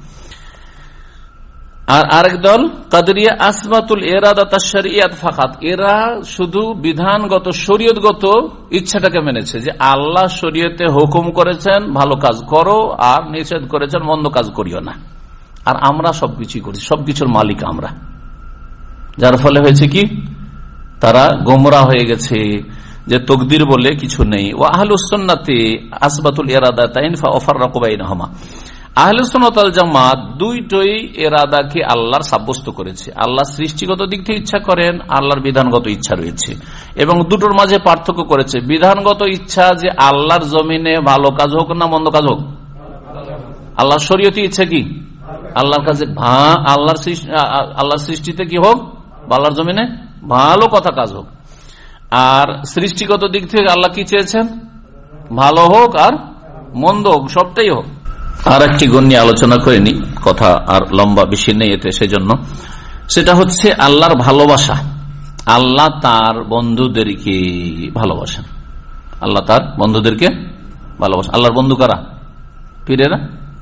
আর আরেক দল কাদরিয়া আসবাতুল ইরাদাতাশ শরঈয়াত ফাকাত, এরা শুধু বিধানগত শরীয়তগত ইচ্ছাটাকে মেনেছে, যে আল্লাহ শরীয়তে হুকুম করেছেন ভালো কাজ করো, আর নিষেধ করেছেন মন্দ কাজ করিও না, আর আমরা সবকিছুই করছি, সবকিছুর মালিক আমরা। যার ফলে হয়েছে কি, তারা গোমরাহ হয়ে গেছে, যে তকদির বলে কিছু নেই। ওয়া আহলুস সুন্নাতি আসবাতুল ইরাদাতাইন ফারাকু বাইনাহুমা, আহলে সুন্নাত ওয়াল জামাত দুইটাই ইরাদাকে আল্লাহর সাব্যস্ত করেছে। আল্লাহ সৃষ্টিগত দিক থেকে ইচ্ছা করেন, আল্লাহর বিধানগত ইচ্ছা রয়েছে, এবং দুটোর মাঝে পার্থক্য করেছে। বিধানগত ইচ্ছা যে আল্লাহর জমিনে ভালো কাজ হোক না মন্দ কাজ হোক, আল্লাহর শরীয়তি ইচ্ছা কি আল্লাহর কাছে আল্লাহর সৃষ্টি আল্লাহর সৃষ্টিতে কি হোক, আল্লাহর জমিনে ভালো কথা কাজ হোক। আর সৃষ্টিগত দিক থেকে আল্লাহ কি চেয়েছেন, ভালো হোক আর মন্দ হোক, সবটাই হোক। আর একটি গুণ নিয়ে আলোচনা করিনি, কথা আর লম্বা বেশি নেই এতে, সেজন্য সেটা হচ্ছে আল্লাহর ভালোবাসা। আল্লাহ তার বন্ধুদেরকে ভালোবাসেন, আল্লাহ তার বন্ধুদেরকে ভালোবাসেন। আল্লাহর বন্ধু কারা? পীরেরা?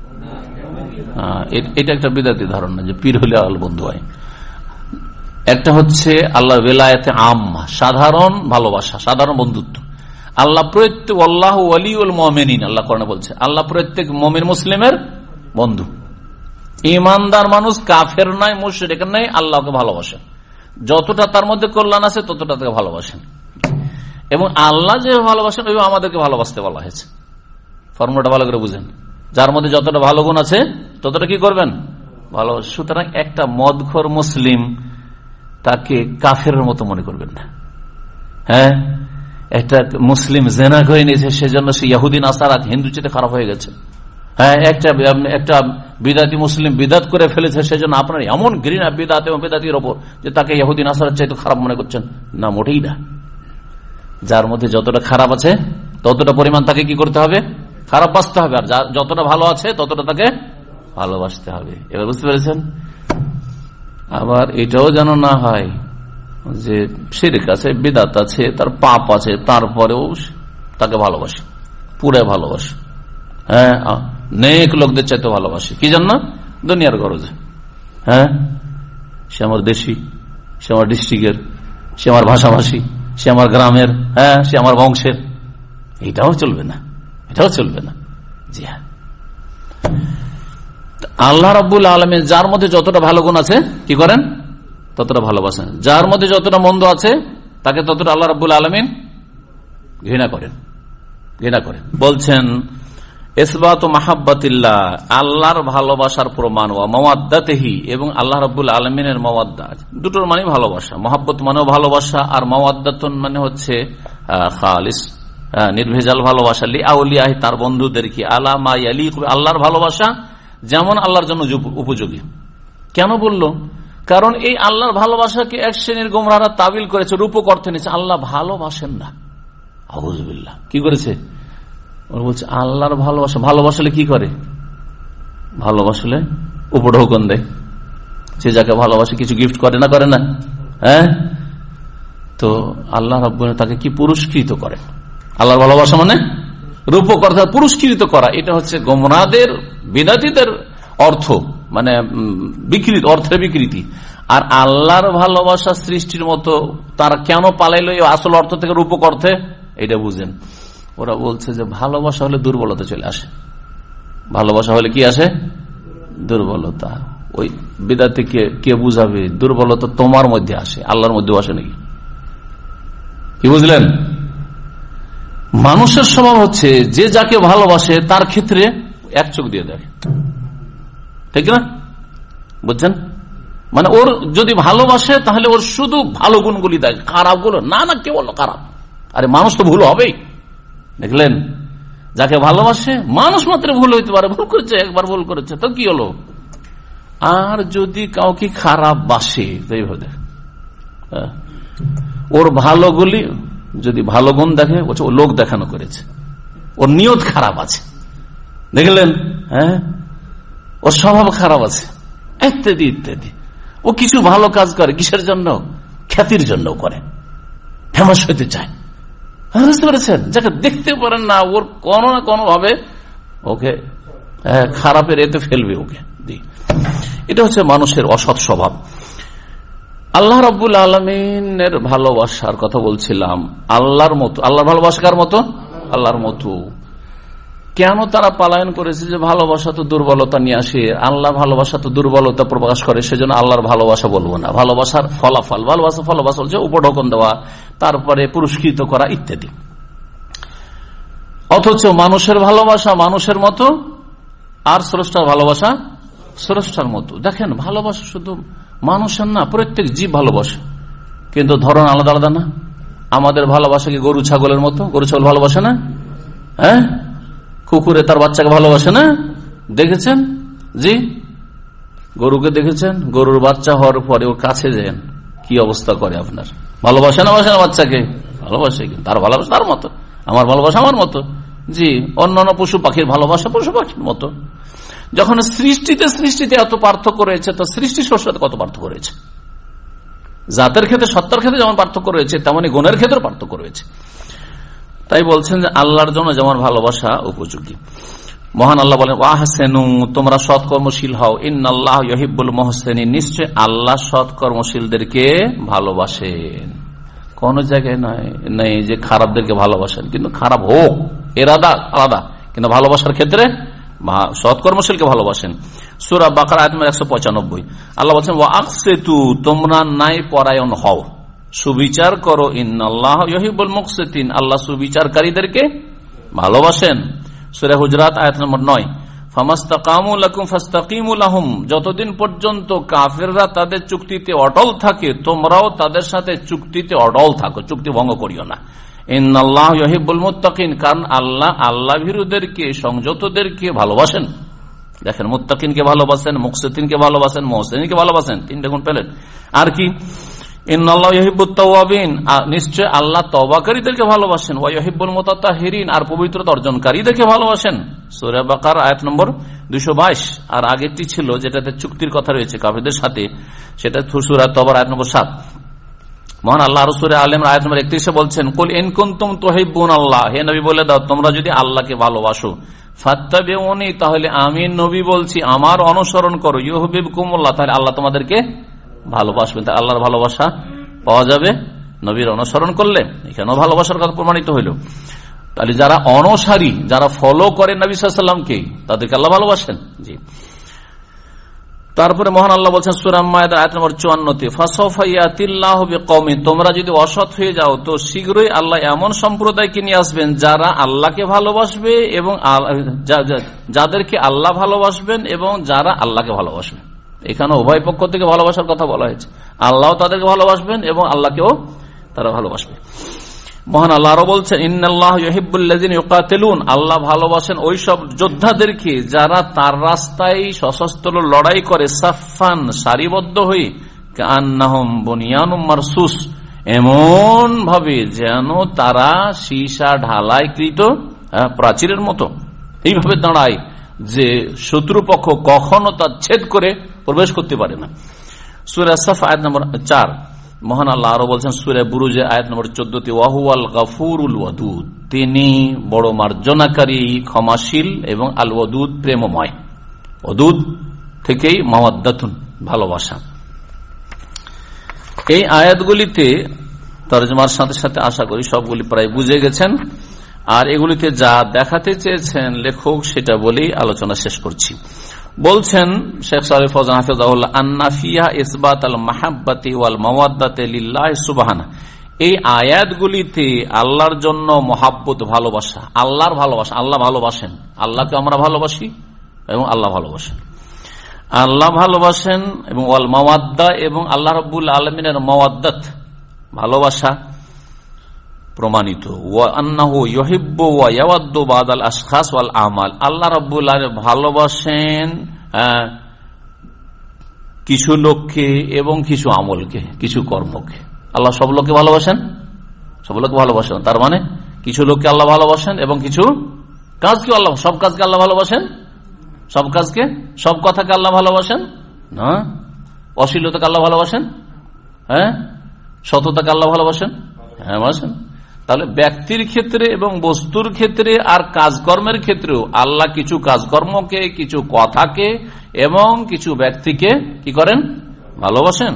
এটা একটা বিদাতি ধারণা যে পীর হলে আল্লাহ বন্ধু হয়। একটা হচ্ছে আল্লাহর বেলায়েতে আম্মা, সাধারণ ভালোবাসা, সাধারণ বন্ধুত্ব। আল্লাহ প্রত্যেক আল্লাহ ওয়ালিউল মুমিনিন, আল্লাহ কোরআনে বলছে আল্লাহ প্রত্যেক মুমিন মুসলিমের বন্ধু। ইমানদার মানুষ কাফের নয়, মুশরিক নয়, আল্লাহকে ভালোবাসে। যতটা তার মধ্যে কল্যাণ আছে ততটা তাকে ভালোবাসেন, এবং আল্লাহ যে ভালোবাসেন ওই আমাদেরকে ভালোবাসতে বলা হয়েছে। ফর্মুলাটা ভালো করে বুঝেন, যার মধ্যে যতটা ভালো গুণ আছে ততটা কি করবেন, ভালোবাসা। সুতরাং একটা মদখোর মুসলিম তাকে কাফের মতো মনে করবেন না। হ্যাঁ, একটা মুসলিম জেনা করে নিয়েছে সেজন্য সে ইহুদি নাসারা হিন্দু চেয়ে খারাপ হয়ে গেছে। হ্যাঁ, একটা একটা বিদাতি মুসলিম বিদাত করে ফেলেছে সেজন্য আপনার এমন ঘৃণা বিদাত এবং বিদাতির ওপর যে তাকে ইহুদি নাসারার চাইতে খারাপ মনে করছেন, না, মোটেই না। যার মধ্যে যতটা খারাপ আছে ততটা পরিমাণ তাকে কি করতে হবে, খারাপ বাঁচতে হবে। আর যতটা ভালো আছে ততটা তাকে ভালোবাসতে হবে। এবার বুঝতে পেরেছেন? আবার এটাও যেন না হয় যে শিরক আছে, বিদাত আছে, তার পাপ আছে, তারপরেও তাকে ভালোবাসে, পুরো ভালোবাসে। হ্যাঁ, নেক লোকদের চাইতে ভালোবাসে। কি জন্য? দুনিয়ার গরজে। হ্যাঁ, সে আমার দেশি, সে আমার ডিস্ট্রিক্টের, সে আমার ভাষাভাষী, সে আমার গ্রামের, হ্যাঁ, সে আমার বংশের। এটাও চলবে না, এটাও চলবে না। জি হ্যাঁ, আল্লাহ রাব্বুল আলামিন যার মধ্যে যতটা ভালো গুণ আছে কি করেন, ততটা ভালোবাসেন। যার মধ্যে যতটা মন্দ আছে তাকে ততটা আল্লাহ রাব্বুল আলামিন ঘৃণা করেন, ঘৃণা করেন। বলছেন ইসবাতু মাহাব্বাতিল্লাহ, আল্লাহর ভালোবাসার প্রমাণ, ওয়া মাওয়াদ্দাতিহি, এবং আল্লাহ রাব্বুল আলামিনের মাওয়াদ্দা। দুটোর মানে ভালোবাসা। মহাব্বত মানেও ভালোবাসা, আর মাওয়াদ্দাতুন মানে হচ্ছে খালিস, নির্ভেজাল ভালোবাসা। লি আউলিয়াহি, তার বন্ধুদেরকে। আলা মা ইয়ালিকু, আল্লাহর ভালোবাসা যেমন আল্লাহর জন্য উপযোগী। কেন বলল? কারণ এই আল্লাহর ভালোবাসাকে এক শ্রেণীর গোমরাহরা তাবিল করেছে, রূপক অর্থে নিয়েছে। আল্লাহ ভালোবাসেন না, আউযুবিল্লাহ। কি করেছে? বলছে আল্লাহর ভালোবাসা, ভালোবাসলে কি করে? ভালোবাসলে উপঢৌকন দেয়। সে যাকে ভালোবাসে কিছু গিফট করে না, করে না? হ্যাঁ, তো আল্লাহ রাব্বুল তাকে কি পুরস্কৃত করে। আল্লাহর ভালোবাসা মানে রূপক অর্থাৎ পুরস্কৃত করা। এটা হচ্ছে গোমরাহদের, বিদাতীদের অর্থ, মানে বিকৃতি, অর্থের বিকৃতি। আর আল্লাহর ভালোবাসা সৃষ্টির মতো তারা কেন পালাইলো আসল অর্থ থেকে রূপক অর্থে, এটা বুঝেন। ওরা বলছে যে ভালোবাসা হলে দুর্বলতা চলে আসে, ভালোবাসা হলে কি আসে, দুর্বলতা। ওই বিদাতে কে কে বুঝাবে দুর্বলতা তোমার মধ্যে আসে, আল্লাহর মধ্যে আসে নাকি? কি বুঝলেন? মানুষের স্বভাব হচ্ছে যে যাকে ভালোবাসে তার ক্ষেত্রে এক চোখ দিয়ে দেখে, ঠিক না? বুঝছেন? মানে ওর যদি ভালোবাসে তাহলে ওর শুধু ভালো গুণগুলি দেখে, খারাপ গুলো না, না কে বললো খারাপ? আরে মানুষ তো ভুল হবেই, দেখলেন? যাকে ভালোবাসে মানুষ মাত্র ভুল হইতে পারে, ভুল করেছে, একবার ভুল করেছে তো কি হলো। আর যদি কাউকে খারাপ বাসে তো এইভাবে ওর ভালোগুলি, যদি ভালো গুণ দেখে বলছে ও লোক দেখানো করেছে, ওর নিয়ত খারাপ আছে, দেখলেন? হ্যাঁ, ওর স্বভাব খারাপ আছে, ইত্যাদি ইত্যাদি। ও কিছু ভালো কাজ করে কিসের জন্য? খ্যাতির জন্য করে, ফেমাস হইতে চায়। বুঝতে পেরেছেন? যাকে দেখতে পারেন না, ওর কোনো না কোনো ভাবে ওকে খারাপের এতে ফেলবে ওকে। এটা হচ্ছে মানুষের অসৎ স্বভাব। আল্লাহ রাব্বুল আলামিনের ভালোবাসার কথা বলছিলাম, আল্লাহর মতো। আল্লাহর ভালোবাসা কার মতো? আল্লাহর মতো। কেন তারা পালায়ন করেছে? যে ভালোবাসা তো দুর্বলতা নিয়ে আসে, আল্লাহ ভালোবাসা তো দুর্বলতা প্রকাশ করে, সেজন্য আল্লাহর ভালোবাসা বলবো না। ভালোবাসার ফলাফল, ভালোবাসা ফলাফল হচ্ছে উপঢৌকন দেওয়া, তারপরে পুরস্কৃত করা ইত্যাদি। অথচ মানুষের ভালোবাসা মানুষের মতো, আর স্রষ্টার ভালোবাসা স্রষ্টার মতো। দেখেন, ভালোবাসা শুধু মানুষের না, প্রত্যেক জীব ভালোবাসে, কিন্তু ধরন আলাদা আলাদা না। আমাদের ভালোবাসা কি গরু ছাগলের মতো? গরু ছাগল ভালোবাসে না? হ্যাঁ, কুকুরে তার বাচ্চাকে ভালোবাসে না, দেখেছেন? জি, গরুকে দেখেছেন, গরুর বাচ্চা হওয়ার পরে ওর কাছে যান, কি অবস্থা করে আপনার? ভালোবাসে না বাসে না বাচ্চাকে? ভালোবাসে, কিন্তু তার ভালোবাসা তার মতো, আমার ভালোবাসা আমার মতো। জি, অন্যান্য পশু পাখির ভালোবাসা পশু পাখির মতো। যখন সৃষ্টিতে সৃষ্টিতে এত পার্থক্য রয়েছে, তো সৃষ্টি সাথে কত পার্থক্য রয়েছে? জাতের ক্ষেত্রে, সত্তার ক্ষেত্রে যেমন পার্থক্য রয়েছে, তেমনি গুণের ক্ষেত্রে পার্থক্য রয়েছে। তাই বলছেন যে আল্লাহর জন্য যেমন ভালোবাসা উপযোগী। মহান আল্লাহ বলেন, ওয়াহসিনু, তোমরা সৎকর্মশীল হও, ইন্নাল্লাহ ইউহিব্বুল মুহসিনিন, নিশ্চয় আল্লাহ সৎকর্মশীলদেরকে ভালোবাসেন। কোন জায়গায় নয় নেই যে খারাপদেরকে ভালোবাসেন, কিন্তু খারাপ হোক এরাদা আলাদা, কিন্তু ভালোবাসার ক্ষেত্রে সৎকর্মশীলকে ভালোবাসেন। সূরা বাকারা আয়াত একশো পঁচানব্বই আল্লাহ বলছেন, ওয়াকসিতু, তোমরা ন্যায় পরায়ণ হও, সুবিচার করো, ইন্নাল্লাহ ইউহিব্বুল মুকসিতিন, আল্লাহ সুবিচারকারীদেরকে ভালোবাসেন। সূরা হুজরাত আয়াত নম্বর নয়, ফামাস্তাকামু লাকুম ফাস্তাকিমু লাহুম, যতদিন পর্যন্ত কাফেররা তাদের চুক্তিতে অটল থাকে, তোমরাও তাদের সাথে চুক্তিতে অটল থাকো, চুক্তি ভঙ্গ করিও না। ইন্নাল্লাহ ইউহিব্বুল মুত্তাকিন, কারণ আল্লাহ আল্লাহ ভীরুদেরকে, সংযতদেরকে ভালোবাসেন। দেখেন, মুত্তাকিনকে ভালোবাসেন, মুকসিতিনকে ভালোবাসেন, মুহসিনকে ভালোবাসেন, তিনটা গুণ পেলেন। আর কি? ইন্নাল্লাহু ইউহিব্বুত তাওয়াবিন, নিশ্চয় আল্লাহ তওবাকারীদেরকে ভালোবাসেন। ওয়া ইউহিব্বুল মুতাতাহহিরিন, আর পবিত্রতা অর্জনকারীদেরকে ভালোবাসেন। সূরা বাকারা আয়াত নম্বর দুইশো বাইশ। আর আগেরটি ছিল যেটাতে চুক্তির কথা রয়েছে কাফেরদের সাথে, সেটা সূরা তাওবার আয়াত নম্বর সাত। মহান আল্লাহ সূরা আলে ইমরান আয়াত নম্বর একত্রিশে বলছেন, কুল ইন কুনতুম তুহিব্বুনাল্লাহ, হে নবী বলে দাও, তোমরা যদি আল্লাহকে ভালোবাসো, ফাত্তাবিউনি, তাহলে আমি নবী বলছি আমার অনুসরণ করো, ইউহিব্বুকুমুল্লাহ, তাহলে আল্লাহ তোমাদেরকে ভালোবাসবেন। তা আল্লাহর ভালোবাসা পাওয়া যাবে নবীর অনুসরণ করলে। এখানেও ভালোবাসার কথা প্রমাণিত হইল। তাহলে যারা অনুসারী, যারা ফলো করেন নবী সাল্লাল্লাহু আলাইহি ওয়াসাল্লামকে, তাদেরকে আল্লাহ ভালোবাসেন। জি। তারপরে মহান আল্লাহ বলছেন সূরা মায়েদা আয়াত নম্বর চুয়ান্ন তে, ফাসাউফা ইয়াতিল্লাহু বিকওমিন, তোমরা যদি অসৎ হয়ে যাও তো শীঘ্রই আল্লাহ এমন সম্প্রদায়কে নিয়ে আসবেন যারা আল্লাহকে ভালোবাসবে এবং যাদেরকে আল্লাহ ভালোবাসবেন এবং যারা আল্লাহকে ভালোবাসবেন। এখানে উভয় পক্ষ থেকে ভালোবাসার কথা বলা হয়েছে, আল্লাহ তাদেরকে ভালোবাসবেন এবং আল্লাহকেও তারা ভালোবাসবে। মহান আল্লাহ আরো বলছেন, ইন্নাল্লাহ ইউহিব্বুল্লাযিনা ইউকাতিলুন, আল্লাহ ভালোবাসেন ওই সব যোদ্ধাদেরকে যারা তার রাস্তায় সশস্ত্র লড়াই করে, সাফফান, সারিবদ্ধ হয়ে, কান্নাহুম বুনিয়ানুম মারসুস, এমন ভাবে যেন তারা সীসা ঢালাইকৃত প্রাচীরের মতো এইভাবে দাঁড়ায় যে শত্রুপক্ষ কখনো তার ছেদ করে প্রবেশ করতে পারে না। সূরা সাফ আয়াত নম্বর চার। মহান আল্লাহ আরো বলছেন সূরা বুরুজে আয়াত নম্বর চোদ্দ তে, ওয়াহুয়াল গাফুরুল ওয়াদুদ, তিনি বড় মার্জনাকারী, ক্ষমাশীল এবং আল ওয়াদুদ, প্রেমময়। ওয়াদুদ থেকেই মাওয়াদ্দাতুন, ভালোবাসা। এই আয়াতগুলিতে তরজমার সাথে সাথে আশা করি সবগুলি প্রায় বুঝে গেছেন। আর এগুলিতে যা দেখাতে চেয়েছেন লেখক সেটা বলেই আলোচনা শেষ করছি। বলছেন শেখ সালেহ ফওজান হাফিজাহুল্লাহ, আন্না ফিহা ইসবাত আল মাহাব্বাতি ওয়াল মাওয়াদ্দাতি লিল্লাহি সুবহানাহু, এই আয়াতগুলিতে আল্লাহর জন্য মহাব্বত, ভালোবাসা, আল্লাহর ভালোবাসা, আল্লাহ ভালোবাসেন, আল্লাহকে আমরা ভালোবাসি এবং আল্লাহ ভালোবাসেন, আল্লাহ ভালোবাসেন এবং ওয়াল মাওয়াদ্দা, এবং আল্লাহ রাব্বুল আলামিনের মাওয়াদ্দাত, ভালোবাসা প্রমাণিত। ওয়া আন্নাহু ইউহিব্বু ওয়া ইয়াওয়াদ্দু বাদাল আশখাস ওয়াল আমাল, আল্লাহ রাব্বুল আলামিন ভালোবাসেন কিছু লোককে এবং কিছু আমলকে, কিছু কর্মকে। আল্লাহ সব লোককে ভালোবাসেন, সব লোককে ভালোবাসেন, তার মানে কিছু লোককে আল্লাহ ভালোবাসেন এবং কিছু কাজকে আল্লাহ, সব কাজকে আল্লাহ ভালোবাসেন, সব কাজকে, সব কথাকে আল্লাহ ভালোবাসেন না, অশ্লীলতাকে আল্লাহ ভালোবাসেন, হ্যাঁ, সততাকে আল্লাহ ভালোবাসেন, হ্যাঁ ভালোবাসেন। তাহলে ব্যক্তির ক্ষেত্রে এবং বস্তুর ক্ষেত্রে আর কাজকর্মের ক্ষেত্রেও আল্লাহ কিছু কাজকর্মকে, কিছু কথাকে এবং কিছু ব্যক্তিকে কি করেন, ভালোবাসেন।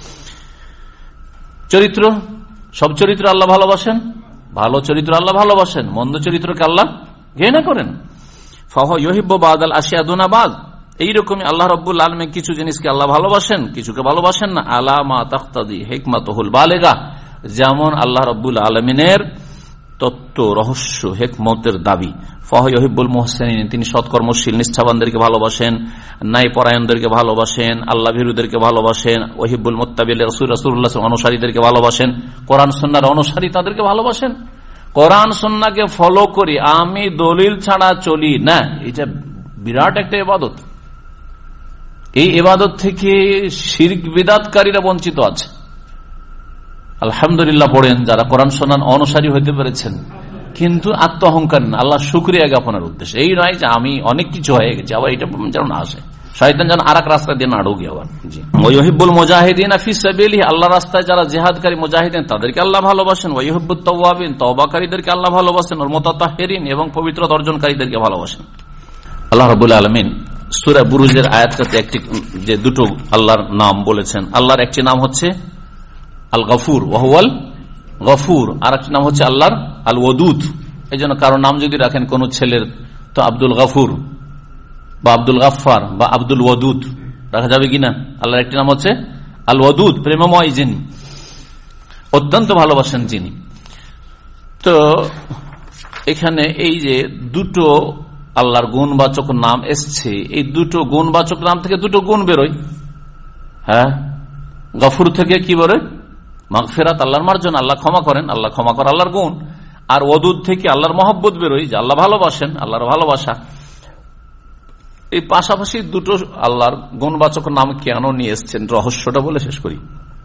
চরিত্র, সব চরিত্র আল্লাহ ভালোবাসেন, ভালো চরিত্র আল্লাহ ভালোবাসেন, মন্দ চরিত্রকে আল্লাহ ঘৃণা করেন। ফাহু ইউহিব্বু বাদাল আশিয়া দুনা বাদ, এইরকমই আল্লাহ রাব্বুল আলামিন কিছু জিনিসকে আল্লাহ ভালোবাসেন, কিছুকে ভালোবাসেন না। আলা মা তাকতাদি হিকমাতুহুল বালিগা, যেমন আল্লাহ রাব্বুল আলামিনের তত্ত্ব, রহস্য, হিকমতের দাবি। ফাহু ইউহিব্বুল মুহসিনিন, তিনি সৎকর্মশীল নিষ্ঠাবানদেরকে ভালোবাসেন, ন্যায়পরায়ণদেরকে ভালোবাসেন, আল্লাহ ভীরুদেরকে ভালোবাসেন। ওয়াহিব্বুল মুত্তাবিল রাসূল, রাসূলুল্লাহ অনুসারীদেরকে ভালোবাসেন, কোরআন সুন্নাহর অনুসারী তাদেরকে ভালোবাসেন। কোরআন সুন্নাহকে ফলো করি, আমি দলিল ছাড়া চলি না, এটা বিরাট একটা ইবাদত। এই ইবাদত থেকে শিরক বিদআতকারীরা বঞ্চিত আছে। আলহামদুলিল্লাহ পড়েন যারা কোরআন শোনান অনুসারী হইতে পেরেছেন, কিন্তু আত্ম অহংকার না, আল্লাহ শুকরিয়া জ্ঞাপনের উদ্দেশ্যে। এই নয় যে আমি অনেক কিছু হয়ে গেছে, আবার এটা যেন না আসে, শয়তান যেন আর এক রাস্তা দিয়ে না ঢুকে। আবার ওয়াইহিব্বুল মুজাহিদিনা ফি সাবিলিহি, আল্লাহ রাস্তায় যারা জিহাদকারী মুজাহিদিন তাদেরকে আল্লাহ ভালোবাসেন। ওয়াইহিব্বুত তাওয়াবিন, তওবাকারীদেরকে আল্লাহ ভালোবাসেন। ওয়াল মুতাতাহহিরিন, এবং পবিত্রতা অর্জনকারীদেরকে ভালোবাসেন। আল্লাহ রাব্বুল আলামিন সূরা বুরুজের আয়াতটাতে একটি যে দুটো আল্লাহর নাম বলেছেন, আল্লাহর একটি নাম হচ্ছে আল গফুর, ওয়া হুয়াল গফুর, আর একটি নাম হচ্ছে আল্লাহর আল ওয়াদুদ। এই জন্য কারো নাম যদি রাখেন কোন ছেলের, তো আব্দুল গফুর বা আব্দুল গাফফার বা আব্দুল ওয়াদুদ রাখা যাবে কিনা? আল্লাহর একটি নাম হচ্ছে আল ওয়াদুদ, প্রেমময় যিনি, অত্যন্ত ভালোবাসেন যিনি। তো এখানে এই যে দুটো আল্লাহর গুণবাচক নাম এসছে, এই দুটো গুণবাচক নাম থেকে দুটো গুণ বেরোয়। হ্যাঁ, গফুর থেকে কি বেরোয়? মাগফিরাত, আল্লাহর মার্জনা, আল্লাহ ক্ষমা করেন, আল্লাহ ক্ষমা করেন আল্লাহর গুণ। আর ওয়াদুদ থেকে আল্লাহর মহব্বত বেরোয়, যে আল্লাহ ভালোবাসেন, আল্লাহর ভালোবাসা। এই পাশাপাশি দুটো আল্লাহর গুণবাচক নাম কেন নিয়ে এসছেন, রহস্যটা বলে শেষ করি।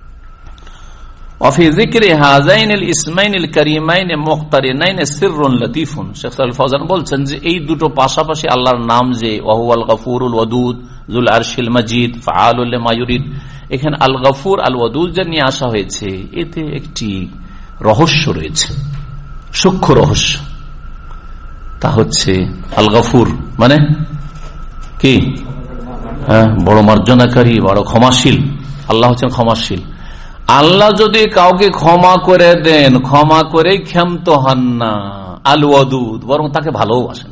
وفي ذكر هذين الاسمين الكريمين مقترنين سر لطيف, শেখ সালেহ ফওজান বলছেন যে এই দুটো পাশাপাশি আল্লাহর নাম যে ওয়াহুয়াল গফুরুল ওয়াদুদ যুল আরশিল মাজিদ ফাআলুল লিমা ইউরিদ, এখানে আল গফুর আল ওয়াদুদ যে নিয়ে আসা হয়েছে, এতে একটি রহস্য রয়েছে, সূক্ষ্ম রহস্য। তা হচ্ছে আল গফুর মানে কি? হ্যাঁ, বড় মার্জনাকারী, বড় ক্ষমাশীল। আল্লাহ হচ্ছেন ক্ষমাশীল। আল্লাহ যদি কাউকে ক্ষমা করে দেন, ক্ষমা করে ক্ষান্ত হন না। আল ওয়াদুদ, বরং তাকে ভালোবাসেন।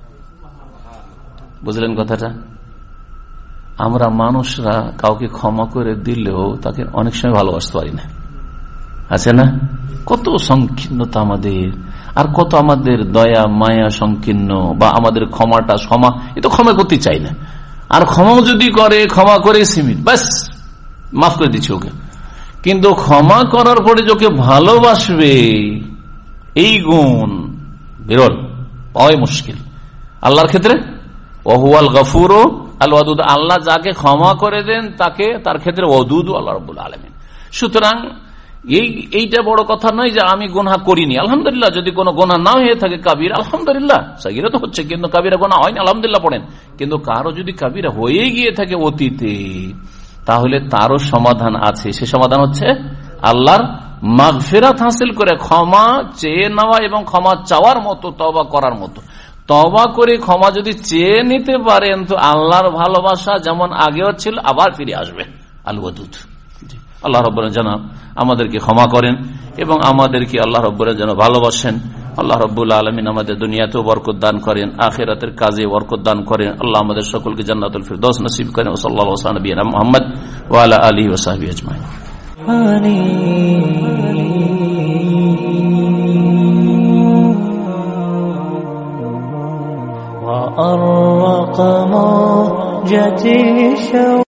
বুঝলেন কথাটা? আমরা মানুষরা কাউকে ক্ষমা করে দিলেও তাকে অনেক সময় ভালোবাসতে পারি না, আছে না? কত সংকীর্ণতা আমাদের, আর কত আমাদের দয়া মায়া সংকীর্ণ, বা আমাদের ক্ষমাটা ক্ষমা এ তো ক্ষমা করতে চাই না। আর ক্ষমাও যদি করে, ক্ষমা করে সীমিত, ব্যাস মাফ করে দিচ্ছি ওকে। কিন্তু ক্ষমা করার পরে যাকে ভালোবাসবে, এই গুণ বিরল, পাওয়াই মুশকিল। আল্লাহর ক্ষেত্রে ওয়াহুয়াল গফুর আল ওয়াদুদ, আল্লাহ যাকে ক্ষমা করে দেন তাকে, তার ক্ষেত্রে ওয়াদুদ আল্লাহ রাব্বুল আলামিন। সুতরাং এই এইটা বড় কথা নয় যে আমি গুনাহ করিনি, আলহামদুলিল্লাহ। যদি কোনো গুনাহ না হয়ে থাকে কাবিরা, আলহামদুলিল্লাহ, সাগীরা তো হচ্ছে, কিন্তু কাবিরা গুনাহ হয়নি, আলহামদুলিল্লাহ পড়েন। কিন্তু কারো যদি কাবিরা হয়ে গিয়ে থাকে অতীতে, তাহলে তারও সমাধান আছে। সে সমাধান হচ্ছে আল্লাহর মাগফিরাত হাসিল করে ক্ষমা চেয়ে নেওয়া, এবং ক্ষমা চাওয়ার মতো, তওবা করার মতো। তওবা করে ক্ষমা যদি চেয়ে নিতে পারেন, তো আল্লাহর ভালোবাসা যেমন আগেও ছিল আবার ফিরে আসবে। আল ওয়াদুদ। আল্লাহ রাব্বুল যেন আমাদেরকে ক্ষমা করেন এবং আমাদেরকে আল্লাহ রাব্বুল যেন ভালোবাসেন। আল্লাহ রাব্বুল আলামিন আমাদের দুনিয়াতেও বরকত দান করেন, আখিরাতের কাজে বরকত দান করেন। আল্লাহ আমাদের সকলকে জান্নাতুল ফিরদৌস নসিব করেন। সাল্লাল্লাহু আলা নবিয়িনা মুহাম্মদ ওয়া আলা আলিহি ওয়া সাহবিহি আজমাইন। وأرق موجتي